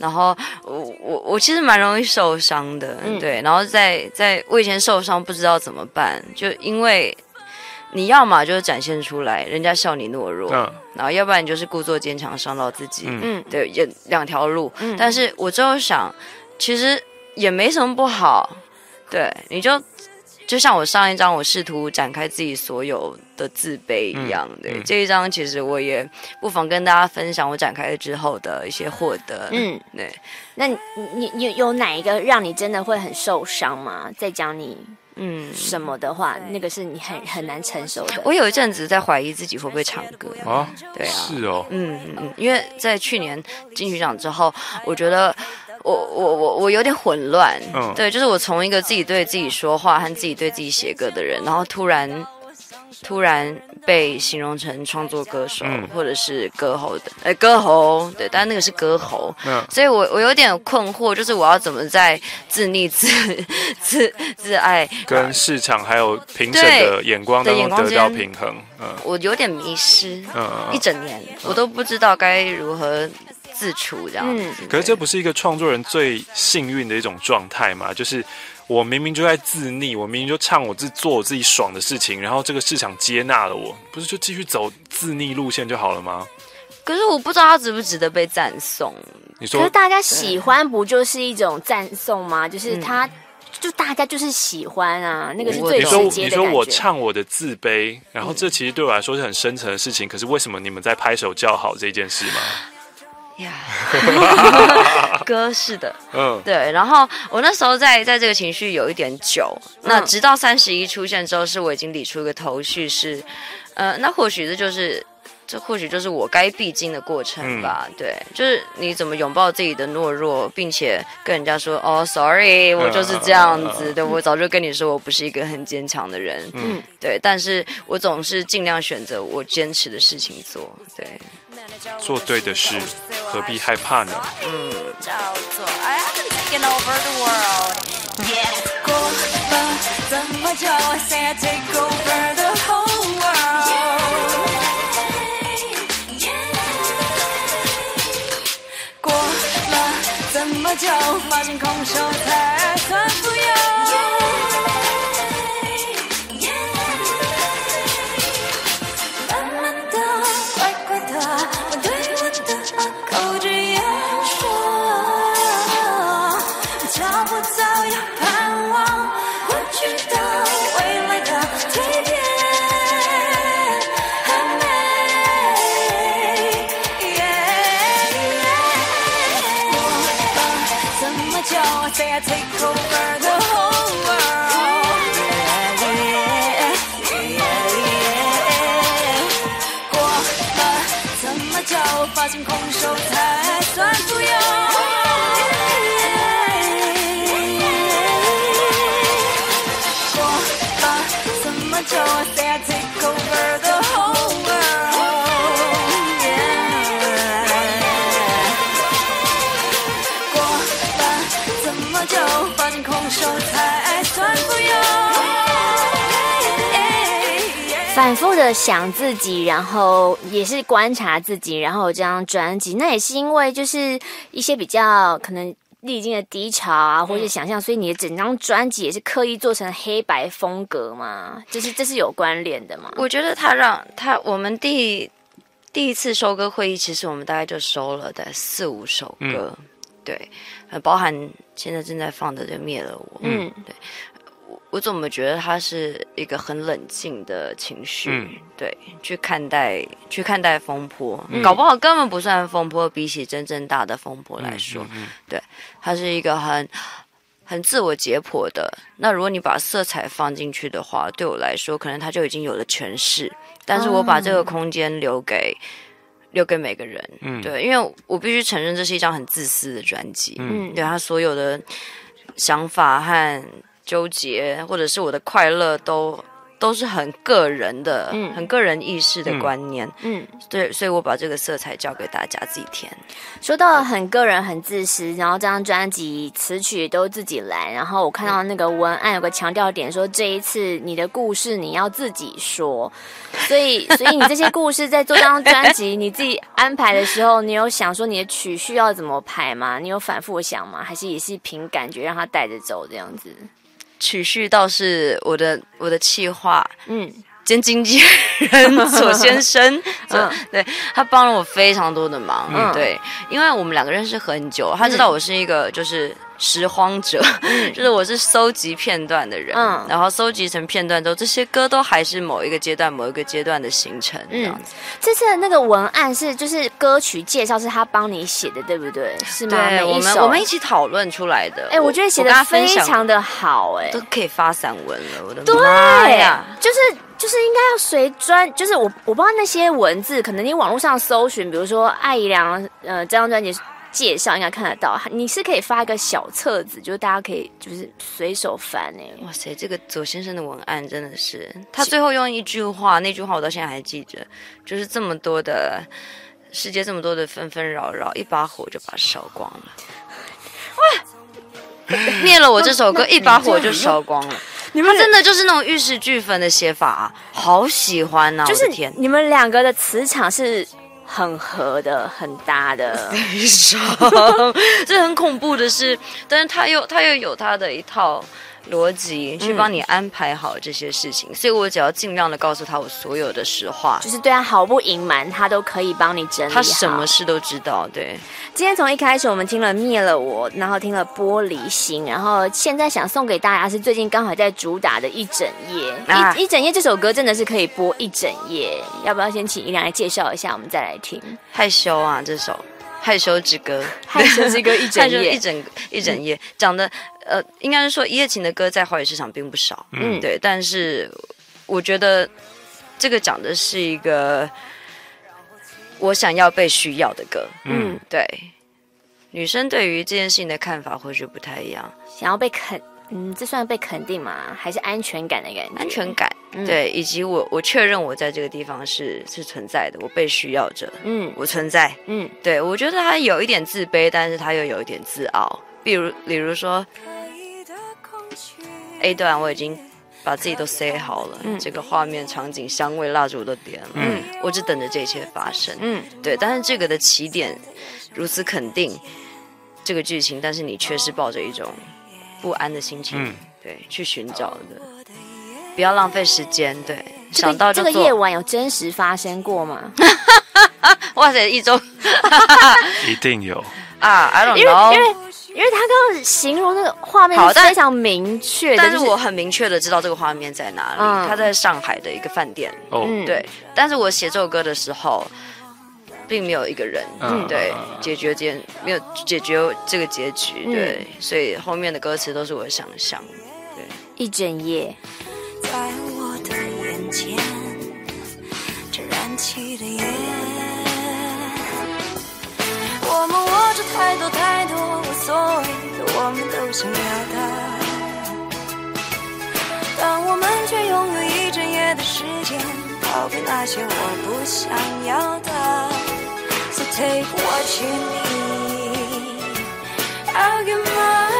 Speaker 2: 然后我我我其实蛮容易受伤的，嗯、对，然后在在我以前受伤不知道怎么办，就因为你要嘛就是展现出来，人家笑你懦弱，嗯、然后要不然你就是故作坚强，伤到自己，嗯，对，有两条路，嗯、但是我最后想，其实也没什么不好，对，你就。就像我上一章，我试图展开自己所有的自卑一样，嗯、对、嗯、这一章其实我也不妨跟大家分享我展开之后的一些获得。嗯，对。
Speaker 10: 那你你你有哪一个让你真的会很受伤吗？在讲你嗯什么的话，那个是你很很难承受的。
Speaker 2: 我有一阵子在怀疑自己会不会唱歌
Speaker 11: 啊，
Speaker 2: 对啊，
Speaker 11: 是哦，
Speaker 2: 嗯嗯，因为在去年金曲奖之后，我觉得。我我我我有点混乱，嗯，对，就是我从一个自己对自己说话和自己对自己写歌的人，然后突然突然被形容成创作歌手、嗯、或者是歌喉的，呃，歌喉，对，但那个是歌喉，嗯，所以我我有点困惑，就是我要怎么在自溺自自自爱
Speaker 11: 跟市场还有评审的眼光当中得到平衡，嗯，
Speaker 2: 我有点迷失，嗯，一整年、嗯、我都不知道该如何。自处这样子、嗯，
Speaker 11: 可是这不是一个创作人最幸运的一种状态吗？就是我明明就在自溺，我明明就唱我自己做我自己爽的事情，然后这个市场接纳了我，不是就继续走自溺路线就好了吗？
Speaker 2: 可是我不知道他值不值得被赞颂。
Speaker 11: 你说，
Speaker 10: 可是大家喜欢不就是一种赞颂吗？就是他。嗯就大家就是喜欢啊，那个是最直接的感觉。
Speaker 11: 你说我唱我的自卑，然后这其实对我来说是很深层的事情，可是为什么你们在拍手叫好这件事吗？
Speaker 2: 呀，歌是的，嗯，对。然后我那时候在在这个情绪有一点久，那直到三十一出现之后，是我已经理出一个头绪是，呃，那或许这就是。这或许就是我该必经的过程吧，嗯、对，就是你怎么拥抱自己的懦弱，并且跟人家说哦 ，sorry， 我就是这样子、嗯、对，我早就跟你说我不是一个很坚强的人，嗯，对，但是我总是尽量选择我坚持的事情做，对，
Speaker 11: 做对的事，何必害怕呢？嗯，叫做 I haven't taken over the world，yeah， 过了这么久 ，I say I take over the whole world。这么久，发现空手才算富有。慢慢的，乖乖的，我对我的口直言说，找不到要盼望过去的未来的蜕变。Say I take over the whole world. Yeah, yeah, yeah, yeah. 过了这么久，发现空手才算富有。过了这么久 ，Say I take over the whole world. 就发现空手才算富有。
Speaker 10: 反复的想自己，然后也是观察自己，然后有这张专辑，那也是因为就是一些比较可能历经的低潮啊，或者想象，所以你的整张专辑也是刻意做成黑白风格嘛，就是这是有关联的嘛？
Speaker 2: 我觉得他让他我们第第一次收歌会议，其实我们大概就收了大概四五首歌。嗯，对，包含现在正在放的就灭了我，嗯，对，我我怎么觉得它是一个很冷静的情绪，嗯、对，去看待去看待风波、嗯，搞不好根本不算风波，比起真正大的风波来说，嗯嗯嗯、对，它是一个很很自我解剖的。那如果你把色彩放进去的话，对我来说，可能它就已经有了诠释，但是我把这个空间留给。留给每个人，嗯，对，因为我必须承认，这是一张很自私的专辑，嗯，对，他所有的想法和纠结，或者是我的快乐都都是很个人的、嗯、很个人意识的观念。嗯，对，所以我把这个色彩交给大家自己填。
Speaker 10: 说到了很个人、很自私，然后这张专辑词曲都自己来，然后我看到那个文案有个强调点说，这一次你的故事你要自己说，所以所以你这些故事在做这张专辑你自己安排的时候，你有想说你的曲序要怎么排吗？你有反复想吗？还是也是凭感觉让他带着走这样子？
Speaker 2: 曲序倒是我的我的企划，嗯。兼经纪人左先生，嗯，对，他帮了我非常多的忙，嗯，对，因为我们两个认识很久，他知道我是一个就是拾荒者，嗯、就是我是搜集片段的人，嗯，然后搜集成片段之后，这些歌都还是某一个阶段、某一个阶段的形成，这样子。
Speaker 10: 嗯、这次的那个文案是就是歌曲介绍是他帮你写的，对不对？是吗？
Speaker 2: 对，我们我们一起讨论出来的。
Speaker 10: 哎、欸，我觉得写的非常的好、欸，哎，
Speaker 2: 都可以发散文了，我的妈呀！
Speaker 10: 就是。就是应该要随专，就是我我不知道那些文字，可能你网络上搜寻，比如说艾怡良呃这张专辑介绍，应该看得到。你是可以发一个小册子，就是大家可以就是随手翻哎、欸。
Speaker 2: 哇塞，这个左先生的文案真的是，他最后用一句话，那句话我到现在还记着，就是这么多的世界，这么多的纷纷扰扰，一把火就把它烧光了。哇！灭了我这首歌，一把火就烧光了。你们真的就是那种玉石俱焚的写法、啊，好喜欢呐、啊！
Speaker 10: 就是
Speaker 2: 天，
Speaker 10: 你们两个的磁场是很合的、很搭的，
Speaker 2: 非常。这很恐怖的是，但是他又他又有他的一套逻辑去帮你安排好这些事情，嗯、所以我只要尽量的告诉他我所有的实话，
Speaker 10: 就是对他毫不隐瞒，他都可以帮你整理好，
Speaker 2: 他什么事都知道。对，
Speaker 10: 今天从一开始我们听了灭了我，然后听了玻璃心，然后现在想送给大家是最近刚好在主打的一整夜、啊、一, 一整夜这首歌真的是可以播一整夜，要不要先请怡良来介绍一下，我们再来听
Speaker 2: 害羞啊这首害羞之歌，
Speaker 10: 害羞之歌一整夜，
Speaker 2: 一整一整夜讲的，呃，应该是说一夜情的歌在华语市场并不少，嗯，对，但是我觉得这个讲的是一个我想要被需要的歌，嗯，对，女生对于这件事情的看法或许不太一样，
Speaker 10: 想要被肯，嗯，这算被肯定吗？还是安全感的感觉？
Speaker 2: 安全感。嗯、对，以及我我确认我在这个地方是是存在的，我被需要着，嗯，我存在，嗯，对，我觉得他有一点自卑，但是他又有一点自傲。比如，比如说 A 段我已经把自己都塞好了，嗯，这个画面、场景、香味、蜡烛我都点了，嗯，我只等着这一切发生，嗯，对。但是这个的起点如此肯定这个剧情，但是你却是抱着一种不安的心情，嗯、对，去寻找的。不要浪费时间，对，
Speaker 10: 这个、
Speaker 2: 想到就做。
Speaker 10: 这个夜晚有真实发生过吗？
Speaker 2: 哇塞，一周
Speaker 11: 一定有
Speaker 2: 啊 ！I don't know，
Speaker 10: 因为因为因为他刚刚形容那个画面是非常明确的，
Speaker 2: 但是我很明确的知道这个画面在哪里，嗯、他在上海的一个饭店。哦，对，但是我写这首歌的时候，并没有一个人，嗯，对，解决这没有解决这个结局，嗯、对，所以后面的歌词都是我的想象。
Speaker 10: 一整夜，
Speaker 21: 在我的眼前，这燃起的烟，我们握着太多太多无所谓的，我们都想要的，但我们却拥有一整夜的时间，逃避那些我不想要的。So take what you need, I'll give mine.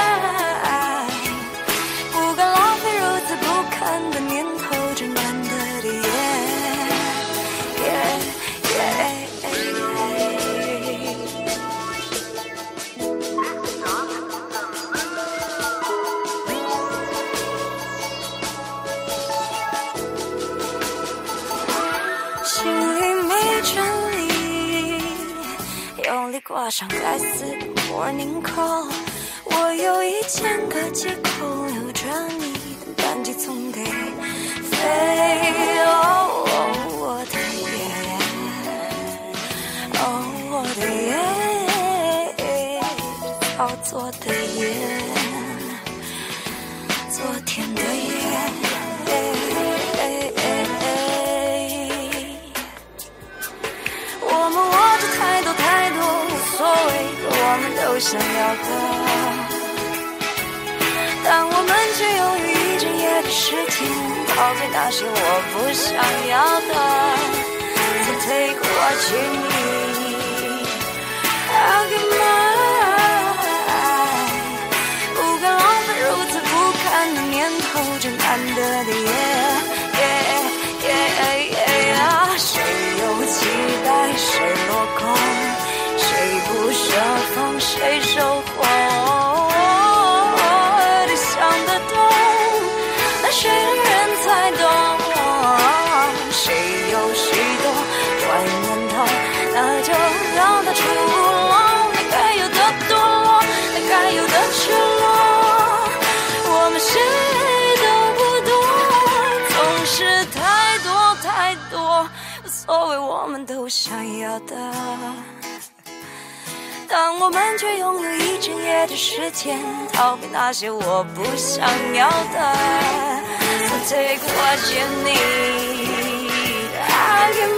Speaker 21: 不堪的念头，这难得的夜，心里没真理，用力挂上该死的 morning call， 我有一千个借口留着你。单机总得飞，哦，我的夜，哦，我的夜，操作的夜，昨天的夜，我们握着太多太多无所谓的，我们都想要的，但我们却犹豫一整夜的时间。 逃避那些我不想要的。So take what you need, I'll give mine。 不敢浪费如此不堪的念头，真难得的夜。谁有期待，谁落空，谁不设防，谁收获。得想得懂，那谁的人才懂？谁有许多坏念头，那就让它出笼。那该有的堕落，那该有的赤裸，我们谁都不多，总是太多太多。无所谓，我们都想要的，但我们却拥有一整夜的时间，逃避那些我不想要的。So take what you need, I give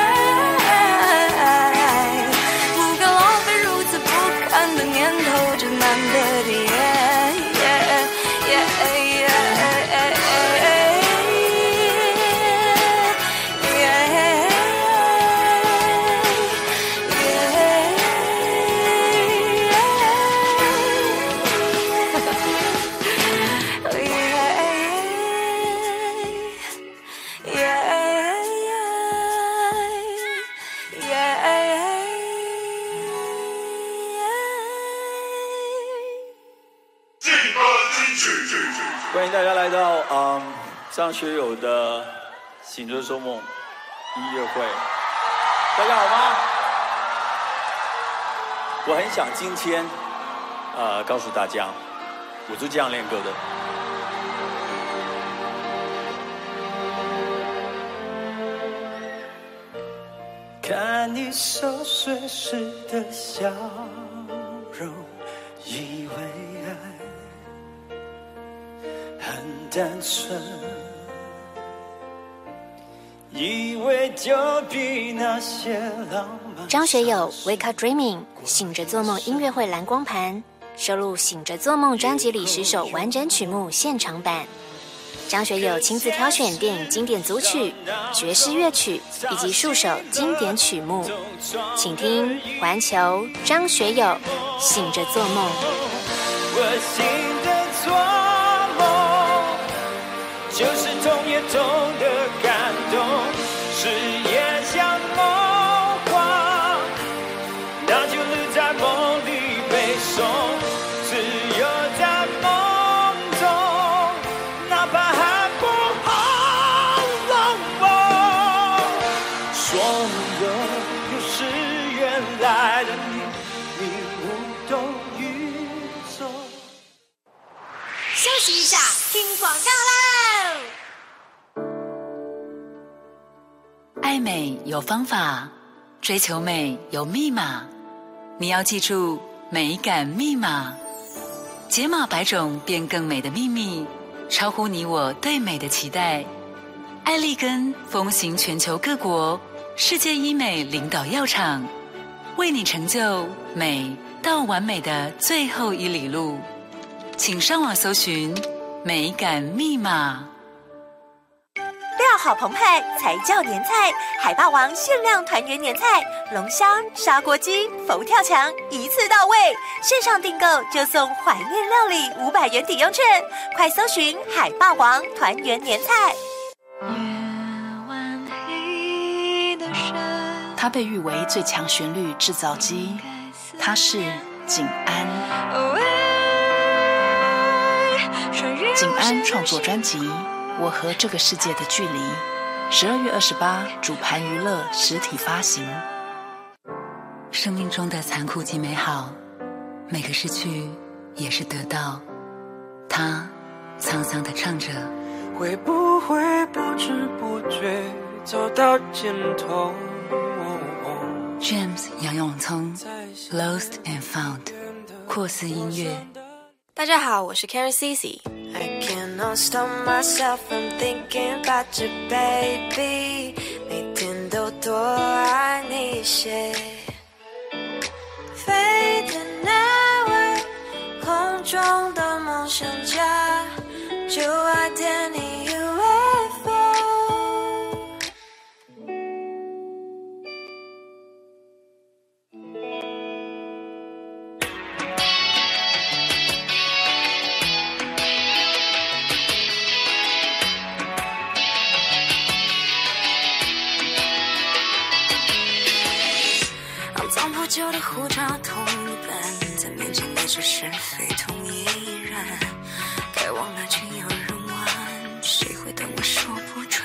Speaker 21: mine。 不敢浪费如此不堪的念头，这难得的夜。
Speaker 5: 欢迎大家来到嗯张学友的《醒着做梦》音乐会，大家好吗？我很想今天呃告诉大家，我就这样练歌的。看你熟睡时的笑容，以为爱很单纯，以为就比那些浪漫。
Speaker 22: 张学友《Wake Up Dreaming》醒着做梦音乐会蓝光盘收录《醒着做梦》专辑里十首完整曲目现场版。张学友亲自挑选电影经典组曲、爵士乐曲以及数首经典曲目，请听环球张学友《醒着做梦》。
Speaker 5: 我醒着做梦，就是痛也痛的感动，是也像梦话，那就留在梦里背诵，只有在梦中，哪怕还不好让我说的又是原来的你，你无动于衷。
Speaker 22: 休息一下，听广告喽！
Speaker 6: 爱美有方法，追求美有密码，你要记住美感密码。解码百种变更美的秘密，超乎你我对美的期待。艾丽根风行全球各国，世界医美领导药厂，为你成就美到完美的最后一里路。请上网搜寻美感密码。
Speaker 14: 料好澎湃才叫年菜，海霸王限量团圆年菜，龙虾、砂锅鸡、佛跳墙一次到位，线上订购就送怀念料理五百元抵用券，快搜寻海霸王团圆年菜。
Speaker 6: 它被誉为最强旋律制造机，它是景安。景安创作专辑《我和这个世界的距离》，十二月二十八主盘娱乐实体发行。生命中的残酷及美好，每个失去也是得到。他沧桑地唱着，
Speaker 1: 会不会不知不觉走到尽头。
Speaker 6: James 杨永聪 Lost and Found 阔斯音乐。
Speaker 21: 大家好，我是 Karen Cici。I cannot stop myself from thinking about you, baby。每天都多爱你些。飞的那位，空中的梦想家，就爱点你以为。
Speaker 1: 旧的护照同一本，在面前带着是非同一人，该忘了情有人晚，谁会等我说不准？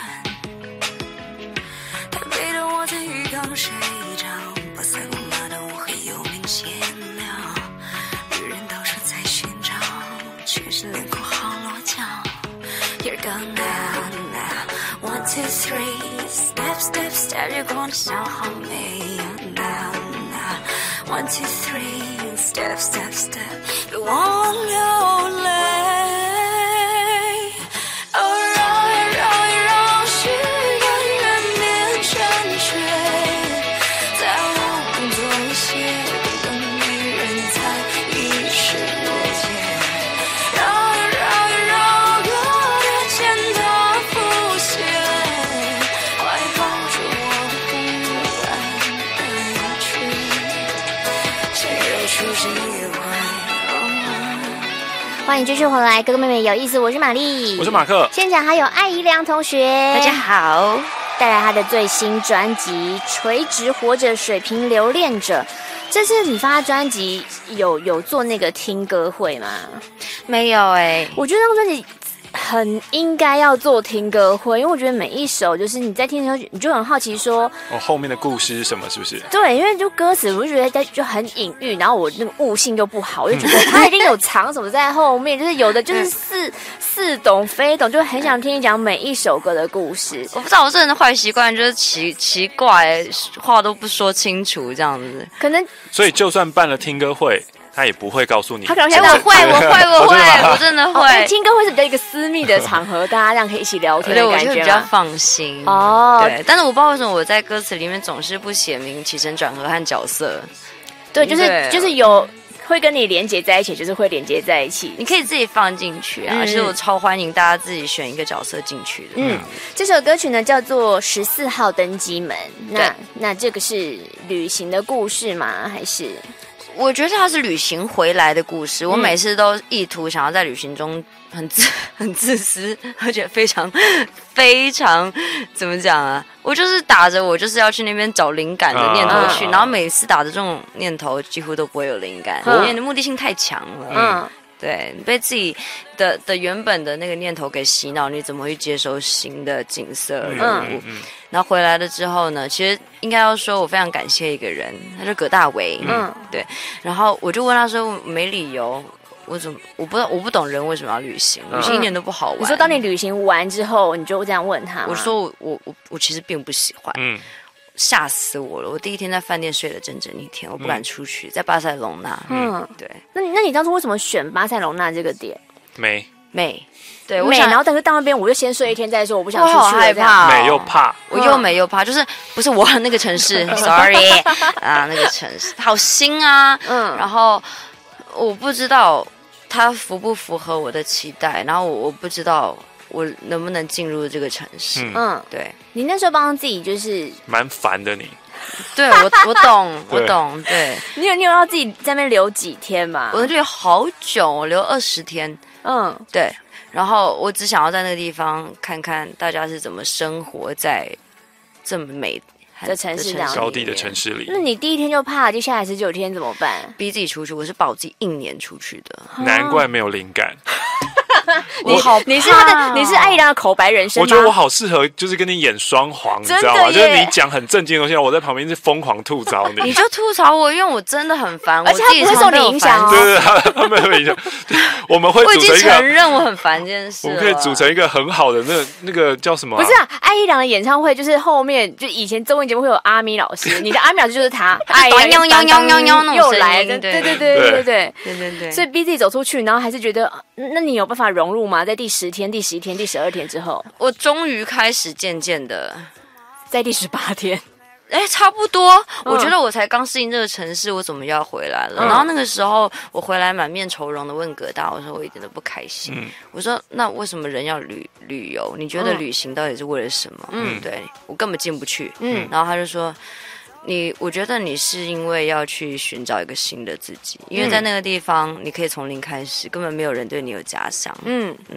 Speaker 1: 台北的我在浴缸睡一觉，巴塞罗那的我和有名闲聊，女人到处在寻找，全是脸孔好落脚。You're gonna now one two three step step step， 月光的小好美。Now now one two three step step step， 别忘了流泪。哦，绕呀绕呀绕，许愿人面沉睡，再往左些，等女人才意识越界。绕呀绕呀绕，隔着肩头浮现，快抱住我不安的远去，谁又出现一回？
Speaker 10: 欢迎继续回来，哥哥妹妹有意思，我是玛丽，
Speaker 11: 我是马克。
Speaker 10: 现场还有艾怡良同学，
Speaker 2: 大家好，
Speaker 10: 带来他的最新专辑《垂直活着，水平留恋者》。这次你发专辑有有做那个听歌会吗？
Speaker 2: 没有哎、欸，
Speaker 10: 我觉得这张专辑很应该要做听歌会，因为我觉得每一首就是你在听的时候，你就很好奇说，
Speaker 11: 哦，后面的故事是什么？是不是？
Speaker 10: 对，因为就歌词，我就觉得就很隐喻，然后我那个悟性又不好，我就觉得他一定有藏什么在后面，就是有的就是似似懂非懂，就很想听你讲每一首歌的故事。
Speaker 2: 我不知道我这人的坏习惯就是奇奇怪，话都不说清楚这样子，
Speaker 10: 可能
Speaker 11: 所以就算办了听歌会，他也不会告诉你。
Speaker 10: 他可能
Speaker 2: 哎、我会，我会，我会，我真的会。
Speaker 10: 哦、听歌会是比较一个私密的场合，大家这样可以一起聊天的感觉吗？
Speaker 2: 我就比较放心
Speaker 10: 哦。
Speaker 2: 对，但是我不知道为什么我在歌词里面总是不写明起承转合和角色。
Speaker 10: 对，就是就是有会跟你连接在一起，就是会连接在一起。
Speaker 2: 你可以自己放进去啊，嗯、其实我超欢迎大家自己选一个角色进去的。
Speaker 10: 嗯，这首歌曲呢叫做《十四号登机门》。那那这个是旅行的故事吗？还是？
Speaker 2: 我觉得它是旅行回来的故事。我每次都意图想要在旅行中很自很自私，而且非常非常怎么讲啊？我就是打着我就是要去那边找灵感的念头去，嗯、然后每次打着这种念头，几乎都不会有灵感，嗯、因为你的目的性太强了。嗯，对，被自己的的原本的那个念头给洗脑，你怎么会接收新的景色人物？嗯、然后回来了之后呢，其实应该要说，我非常感谢一个人，他是葛大为。嗯，对。然后我就问他说，没理由，我怎么我不我不懂人为什么要旅行？旅行一点都不好玩。
Speaker 10: 你说当你旅行完之后，你就这样问他？
Speaker 2: 我说我我我我其实并不喜欢。嗯。吓死我了！我第一天在饭店睡了整整一天，我不敢出去，嗯、在巴塞隆纳。嗯，对。
Speaker 10: 那你那你当初为什么选巴塞隆纳这个点？
Speaker 11: 美
Speaker 2: 美，对，
Speaker 10: 美。然后等于到那边，我就先睡一天再说，我不想出去。
Speaker 2: 我好害怕、哦，
Speaker 11: 美又怕，
Speaker 2: 我又美又怕，就是不是我那个城市，sorry 啊，那个城市好新啊，嗯，然后我不知道它符不符合我的期待，然后我我不知道。我能不能进入这个城市？嗯，对。
Speaker 10: 你那时候帮自己就是
Speaker 11: 蛮烦的你。
Speaker 2: 对我，我懂，我懂。对，
Speaker 10: 你有你有要自己在那边留几天吗？
Speaker 2: 我留好久，我留二十天。嗯，对。然后我只想要在那个地方看看大家是怎么生活在这么美
Speaker 10: 的城市上
Speaker 11: 高地的城市里。
Speaker 10: 那你第一天就怕，接下来十九天怎么办？
Speaker 2: 逼自己出去，我是把我自己硬撵出去的。
Speaker 11: 难怪没有灵感。
Speaker 10: 你好，你是他的，你是艾怡良的口白人生吗？
Speaker 11: 我觉得我好适合，就是跟你演双簧，你知道吗？就是你讲很正经的东西，我在旁边是疯狂吐槽你。
Speaker 2: 你就吐槽我，因为我真的很烦，
Speaker 10: 而且他不会受你影响哦。
Speaker 11: 对对，他他没有影响。我们会组成一个，我已经
Speaker 2: 承认我很烦这件事。
Speaker 11: 我们可以组成一个很好的那个那个叫什么？
Speaker 10: 不是啊，艾怡良的演唱会就是后面就以前综艺节目会有阿咪老师，你的阿咪老师就是他，
Speaker 2: 哎呀呀呀呀呀呀，
Speaker 10: 又来了，对对对对对对
Speaker 2: 对对对，
Speaker 10: 所以逼自己走出去，然后还是觉得，那你有办法融入吗？在第十天、第十一天、第十二天之后，
Speaker 2: 我终于开始渐渐的，
Speaker 10: 在第十八天，
Speaker 2: 哎，差不多。嗯、我觉得我才刚适应这个城市，我怎么又要回来了？嗯、然后那个时候，我回来满面愁容的问葛大，我说我一点都不开心。嗯、我说那为什么人要旅旅游？你觉得旅行到底是为了什么？嗯，对我根本进不去。嗯，然后他就说。你，我觉得你是因为要去寻找一个新的自己，因为在那个地方你可以从零开始，根本没有人对你有假想。嗯嗯，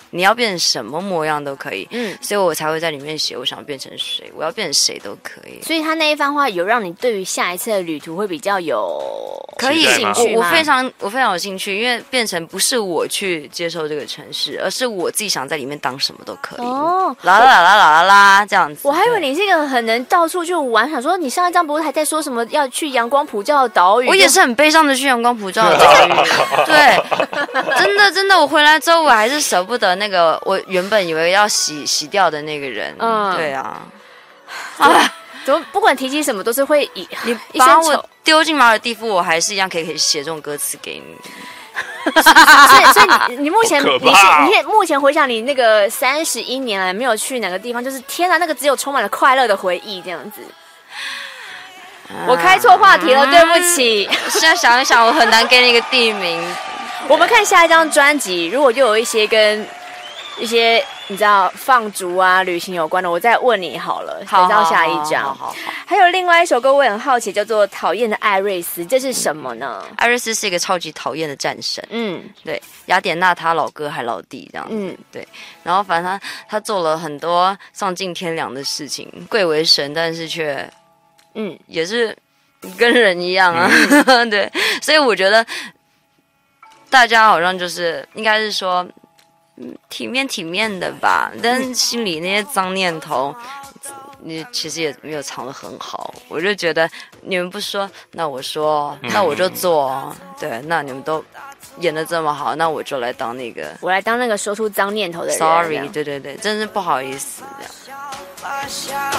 Speaker 2: 你要变成什么模样都可以。
Speaker 10: 嗯，
Speaker 2: 所以我才会在里面写，我想变成谁，我要变成谁都可以。
Speaker 10: 所以他那一番话有让你对于下一次的旅途会比较有
Speaker 2: 可以
Speaker 10: 兴趣吗？
Speaker 2: 我我非常我非常有兴趣，因为变成不是我去接受这个城市，而是我自己想在里面当什么都可以。哦，啦啦啦啦啦啦啦这样子。
Speaker 10: 我还以为你是一个很能到处去玩，想说你上一张不是还在说什么要去阳光普照的岛屿？
Speaker 2: 我也是很悲伤的去阳光普照的岛屿。对，真的真的，我回来之后我还是舍不得那个我原本以为要洗洗掉的那个人。嗯，对啊。
Speaker 10: 啊，怎么不管提起什么都是会以
Speaker 2: 你把我丢进马尔地夫，我还是一样可以可以写这种歌词给你。
Speaker 10: 所以，所以你你目前你
Speaker 11: 哦
Speaker 10: 你你目前回想你那个三十一年来没有去哪个地方，就是天啊，那个只有充满了快乐的回忆这样子。啊、我开错话题了，嗯、对不起。
Speaker 2: 现在想一想，我很难给你一个地名。
Speaker 10: 我们看下一张专辑，如果又有一些跟一些你知道放逐啊、旅行有关的，我再问你好了。好，到下一张。好好好。还有另外一首歌，我也很好奇，叫做《讨厌的艾瑞斯》，这是什么呢？
Speaker 2: 艾瑞斯是一个超级讨厌的战神。嗯，对，雅典娜他老哥还老弟这样子。嗯，对。然后反正他他做了很多丧尽天良的事情，贵为神，但是却嗯也是跟人一样啊。嗯、对，所以我觉得大家好像就是应该是说。体面体面的吧，但心里那些脏念头，你其实也没有藏得很好。我就觉得你们不说，那我说，那我就做。对，那你们都演得这么好，那我就来当那个，
Speaker 10: 我来当那个说出脏念头的人。
Speaker 2: Sorry， 对对对，真是不好意思这样。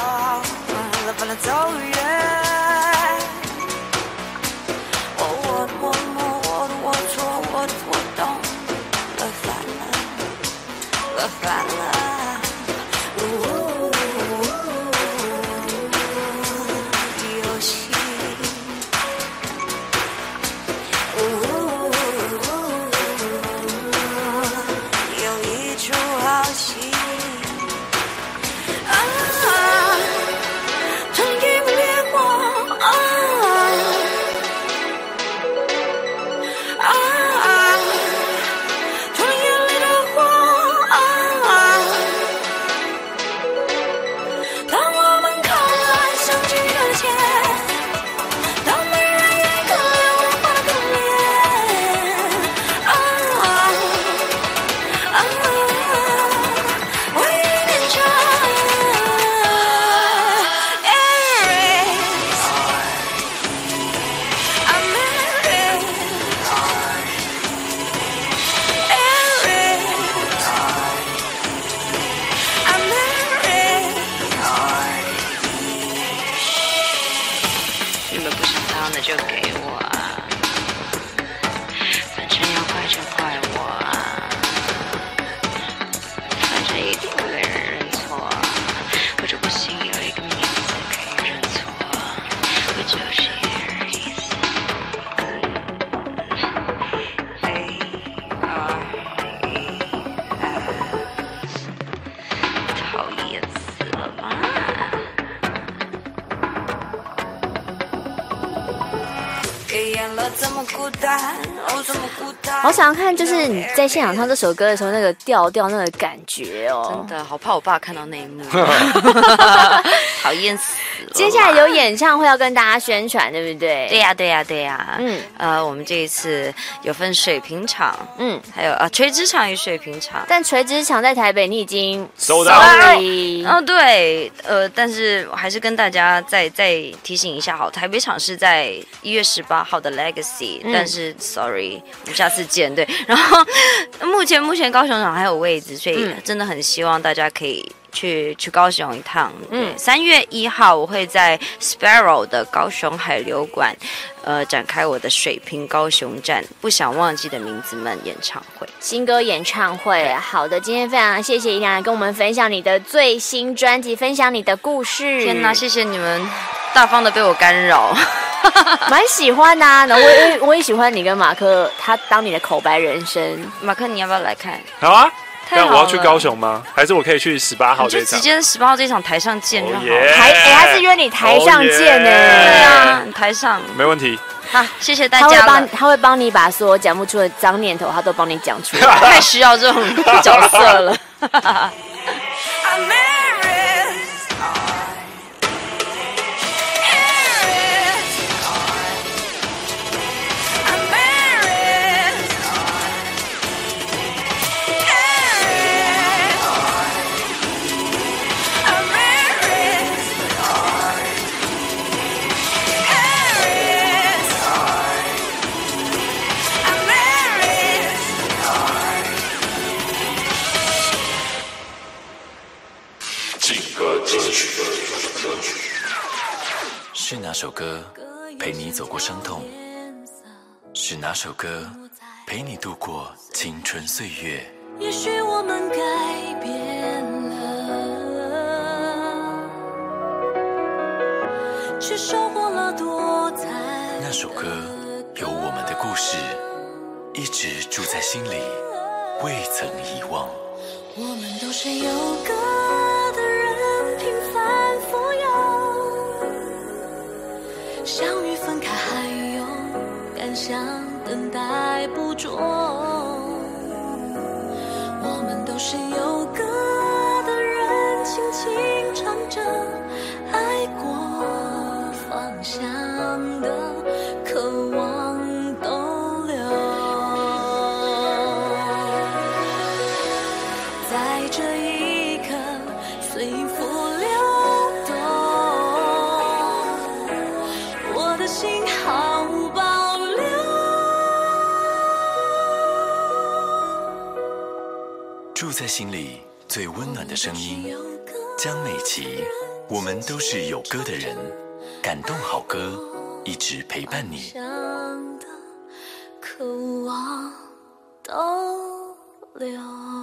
Speaker 21: 反了，游戏，有一出好戏。啊，趁雨不烈火啊啊！从眼里的火。
Speaker 2: 就给我啊，反正要怪就怪我啊，反正一定会被人认错，我就不信有一个名字可以认错，我就是一个人意思。讨厌死了吧！
Speaker 10: 好想要看，就是你在现场唱这首歌的时候，那个调调，那个感觉哦。
Speaker 2: 真的好怕我爸看到那一幕，讨厌死了。
Speaker 10: 接下来有演唱会要跟大家宣传，对不对？
Speaker 2: 对呀、啊，对呀、啊，对呀、啊。嗯，呃，我们这一次有分水平场，嗯，还有啊垂直场与水平场。
Speaker 10: 但垂直场在台北你已经
Speaker 11: 收到。
Speaker 2: 哦，对，呃，但是我还是跟大家再再提醒一下，好，台北场是在一月十八号的 Legacy，、嗯、但是 Sorry， 我们下次见。对，然后目前目前高雄场还有位置，所以真的很希望大家可以去去高雄一趟。嗯，三月一号我会在 Sparrow 的高雄海流馆，呃，展开我的水平高雄站不想忘记的名字们演唱会，
Speaker 10: 新歌演唱会。好的，今天非常谢谢依然跟我们分享你的最新专辑，分享你的故事。
Speaker 2: 天哪，谢谢你们大方的被我干扰。
Speaker 10: 蛮喜欢的啊，然后我也我也喜欢你跟马克他当你的口白人生。
Speaker 2: 马克，你要不要来看？
Speaker 11: 好啊。 但我要去高雄吗？还是我可以去十八号这场？
Speaker 2: 就直接十八号这场台上见就好了。
Speaker 11: Yeah
Speaker 10: 台哎，他是约你台上见呢、
Speaker 11: Oh yeah
Speaker 2: 对啊，台上
Speaker 11: 没问题。
Speaker 2: 好，谢谢大
Speaker 10: 他会
Speaker 2: 家了
Speaker 10: 帮。他会帮你把所有讲不出的脏念头，他都帮你讲出来。
Speaker 2: 太需要这种角色了。
Speaker 18: 是哪首歌陪你走过伤痛？是哪首歌陪你度过青春岁月？
Speaker 21: 也许我们改变了，却收获了多彩。
Speaker 18: 那首歌有我们的故事，一直住在心里，未曾遗忘。
Speaker 21: 我们都是有歌的人，平凡富有，相遇分开还有感想等待捕捉。我们都是有歌的人，轻轻唱着爱过方向的渴望逗留。在这一刻随风流动，我的心毫无保留。
Speaker 18: 住在心里最温暖的声音，江美琪，我们都是有歌的人，感动好歌，一直陪伴你。
Speaker 21: 渴望逗留。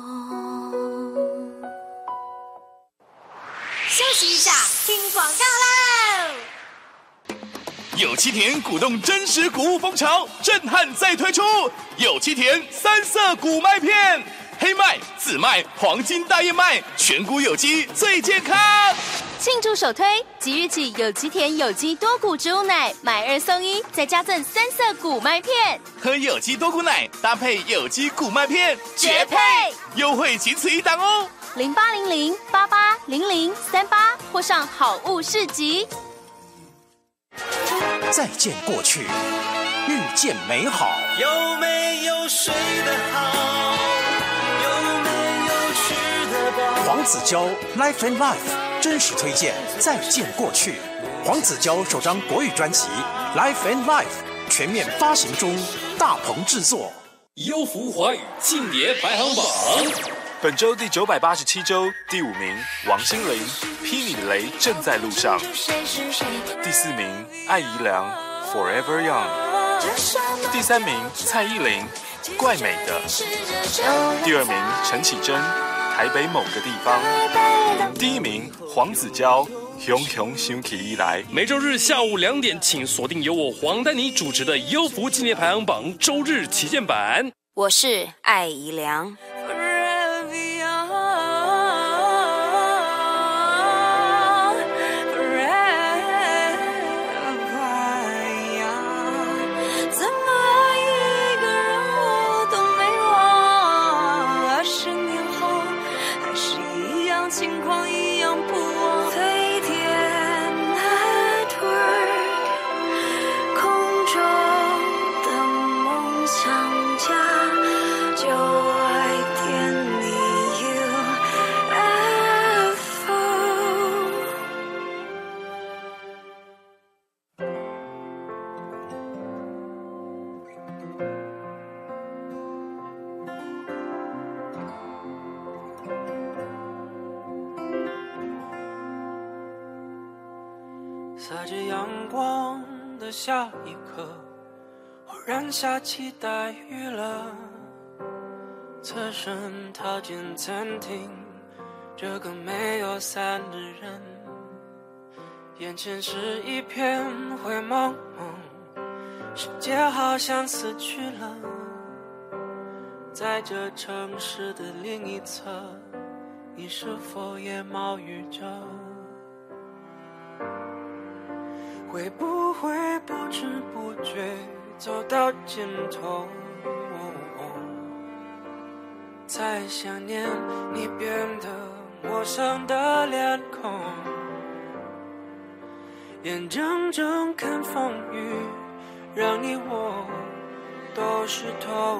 Speaker 4: 休息一下，听广告喽！
Speaker 16: 有七田鼓动真实谷物风潮，震撼再推出有七田三色谷麦片，黑麦、紫麦、黄金大燕麦，全谷有机，最健康。
Speaker 22: 庆祝首推，即日起有机田有机多谷植物奶买二送一，再加赠三色谷麦片。
Speaker 16: 喝有机多谷奶搭配有机谷麦片，
Speaker 22: 绝配！
Speaker 16: 优惠仅此一档哦！
Speaker 22: 零八零零八八零零三八或上好物市集。
Speaker 20: 再见过去，遇见美好。
Speaker 5: 有没有睡得好？有没有吃得饱？
Speaker 20: 黄子佼 Life and Life 真实推荐《再见过去》。黄子佼首张国语专辑《Life and Life》全面发行中，大鹏制作。
Speaker 23: 优福华语庆典排行榜。
Speaker 11: 本周第九百八十七周第五名王心凌，劈你的雷正在路上。第四名艾怡良 Forever Young。第三名蔡依林怪美的。第二名陈绮贞台北某个地方。第一名黄子佼熊熊想起以来。
Speaker 23: 每周日下午两点，请锁定由我黄丹妮主持的优福纪念排行榜周日旗舰版。
Speaker 2: 我是艾怡良。
Speaker 21: 情况一样不忘飞天 network， 空中的梦想家，就爱点你 U F O。
Speaker 5: 撒着阳光的下一刻，忽然下起大雨了。侧身踏进餐厅，这个没有伞的人，眼前是一片灰蒙蒙，世界好像死去了。
Speaker 3: 在这城市的另一侧，你是否也冒雨着？会不会不知不觉走到尽头？才想念你变得陌生的脸孔，眼睁睁看风雨让你我都湿透，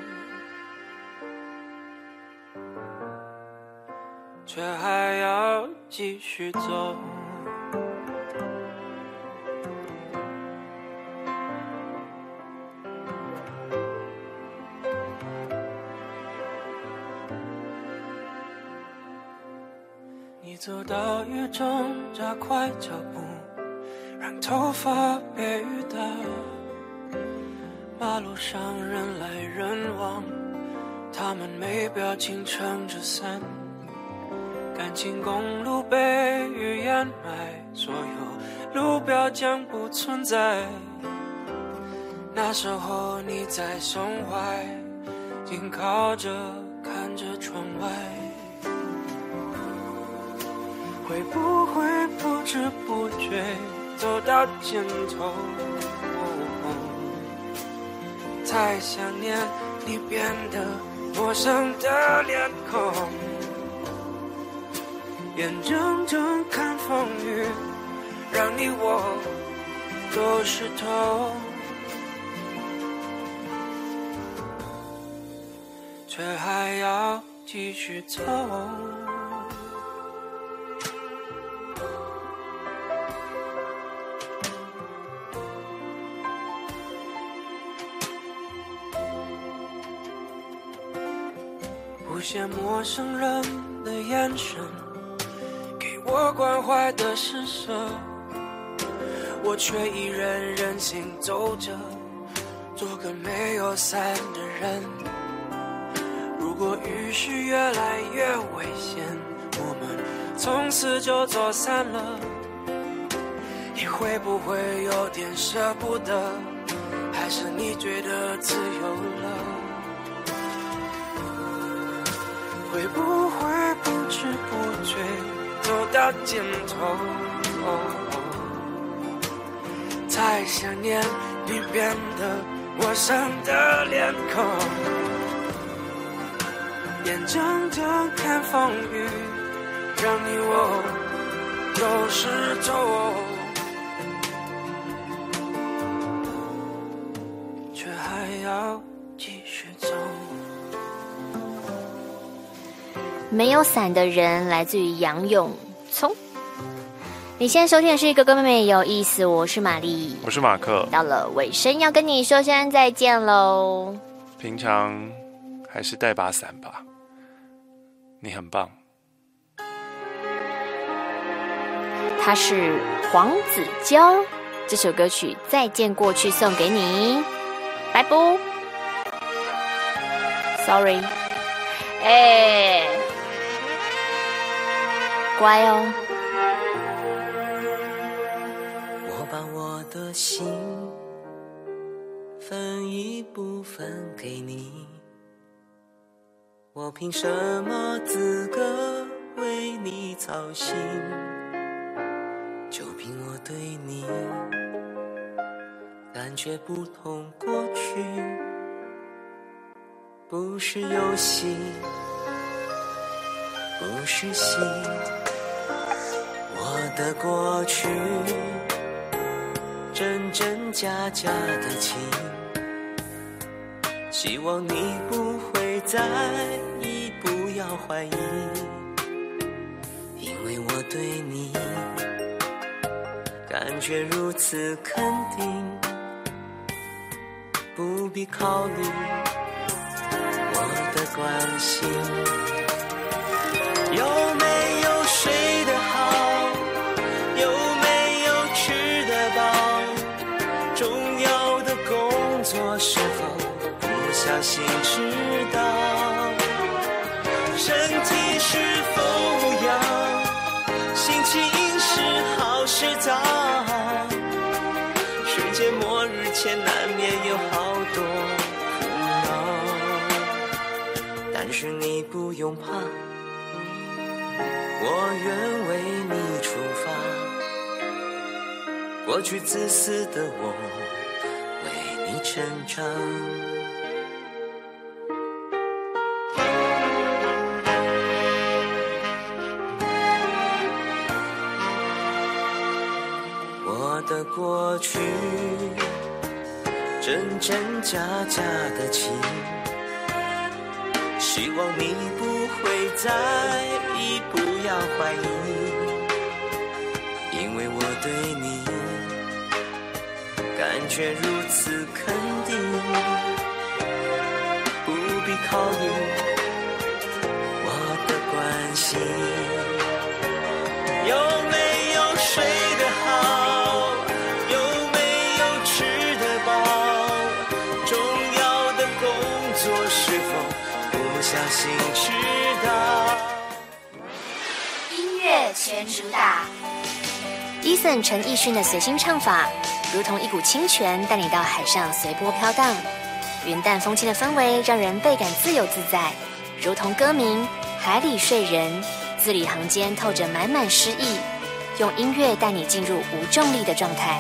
Speaker 3: 却还要继续走。你走到雨中加快脚步，让头发别雨打。马路上人来人往，他们没表情撑着伞。感情公路被雨掩埋，所有路标将不存在。那时候你在胸怀，紧靠着看着窗外。会不会不知不觉走到尽头？才想念你变得陌生的脸孔，眼睁睁看风雨让你我都湿透，却还要继续走。不屑陌生人的眼神，给我关怀的施舍，我却依然任性走着，做个没有伞的人。如果雨是越来越危险，我们从此就走散了，你会不会有点舍不得？还是你觉得自由了？会不会不知不觉走到尽头？才想念你变得陌生的脸孔，眼睁睁看风雨让你我都湿透，却还要继续走。
Speaker 10: 没有伞的人来自于杨永聪。你现在收听的是哥哥妹妹有意思，我是玛丽，
Speaker 11: 我是马克。
Speaker 10: 到了尾声要跟你说声再见喽。
Speaker 11: 平常还是带把伞吧，你很棒。
Speaker 10: 他是黄子佼，这首歌曲《再见过去》送给你，拜不 ？Sorry， 哎、欸，乖哦。
Speaker 1: 我把我的心分一部分给你，我凭什么资格为你操心？就凭我对你感觉不同过去，不是游戏，不是戏，我的过去真真假假的情，希望你不会在意，不要怀疑，因为我对你感觉如此肯定，不必考虑我的关心。有没有睡得好？有没有吃得饱？重要的工作是否不小心迟到？身体是否无恙？心情是好是糟？世界末日前难免有好多苦恼。
Speaker 3: 是你不用怕，我愿为你出发，过去自私的我为你成长。我的过去真真假假的情，希望你不会在意，不要怀疑，因为我对你感觉如此肯定，不必考虑我的关心。有没有睡得好，有没有吃得饱，重要的工作是否不小心迟到。
Speaker 22: 音乐全主打，Eason 陈奕迅的随心唱法，如同一股清泉带你到海上随波飘荡，云淡风轻的氛围让人倍感自由自在，如同歌名《海里睡人》，字里行间透着满满诗意，用音乐带你进入无重力的状态。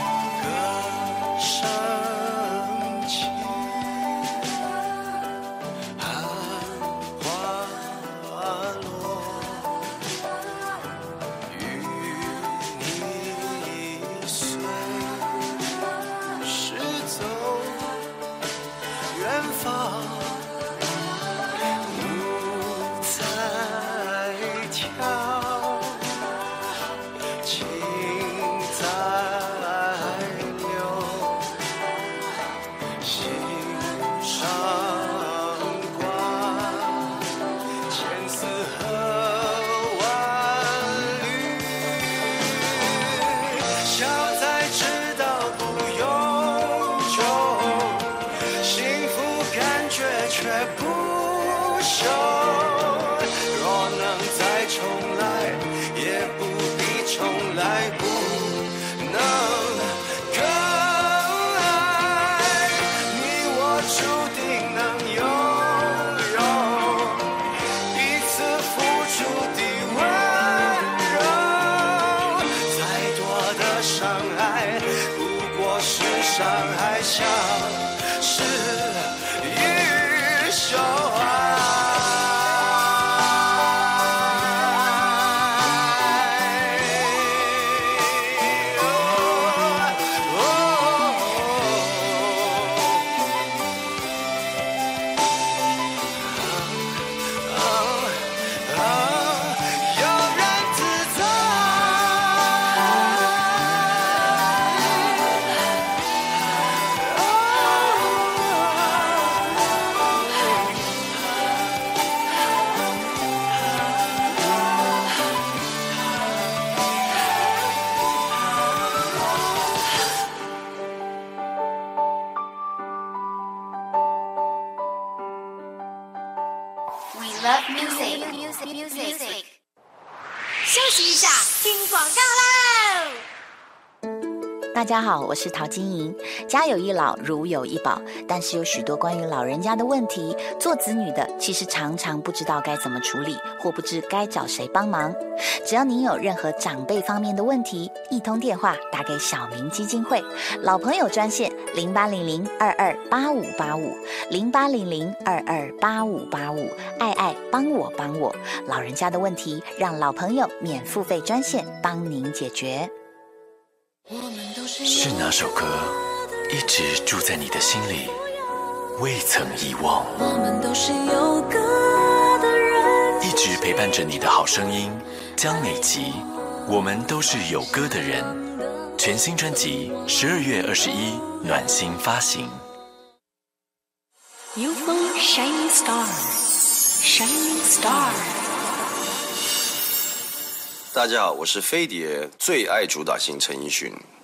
Speaker 4: 休息一下，听广告喽。
Speaker 8: 大家好，我是陶晶莹。家有一老，如有一宝，但是有许多关于老人家的问题，做子女的其实常常不知道该怎么处理，或不知该找谁帮忙。只要您有任何长辈方面的问题，一通电话打给小明基金会老朋友专线零八零零二二八五八五零八零零二二八五八五，爱爱帮我帮我，老人家的问题让老朋友免付费专线帮您解决。
Speaker 18: 是哪首歌一直住在你的心里，未曾遗忘？
Speaker 21: 我们都是有歌的人，
Speaker 18: 一直陪伴着你的好声音，江美琪，我们都是有歌的人。全新专辑十二月二十一暖心发行。
Speaker 21: U F O Shining Star Shining Star。
Speaker 7: 大家好，我是飞碟最爱主打型陈奕迅。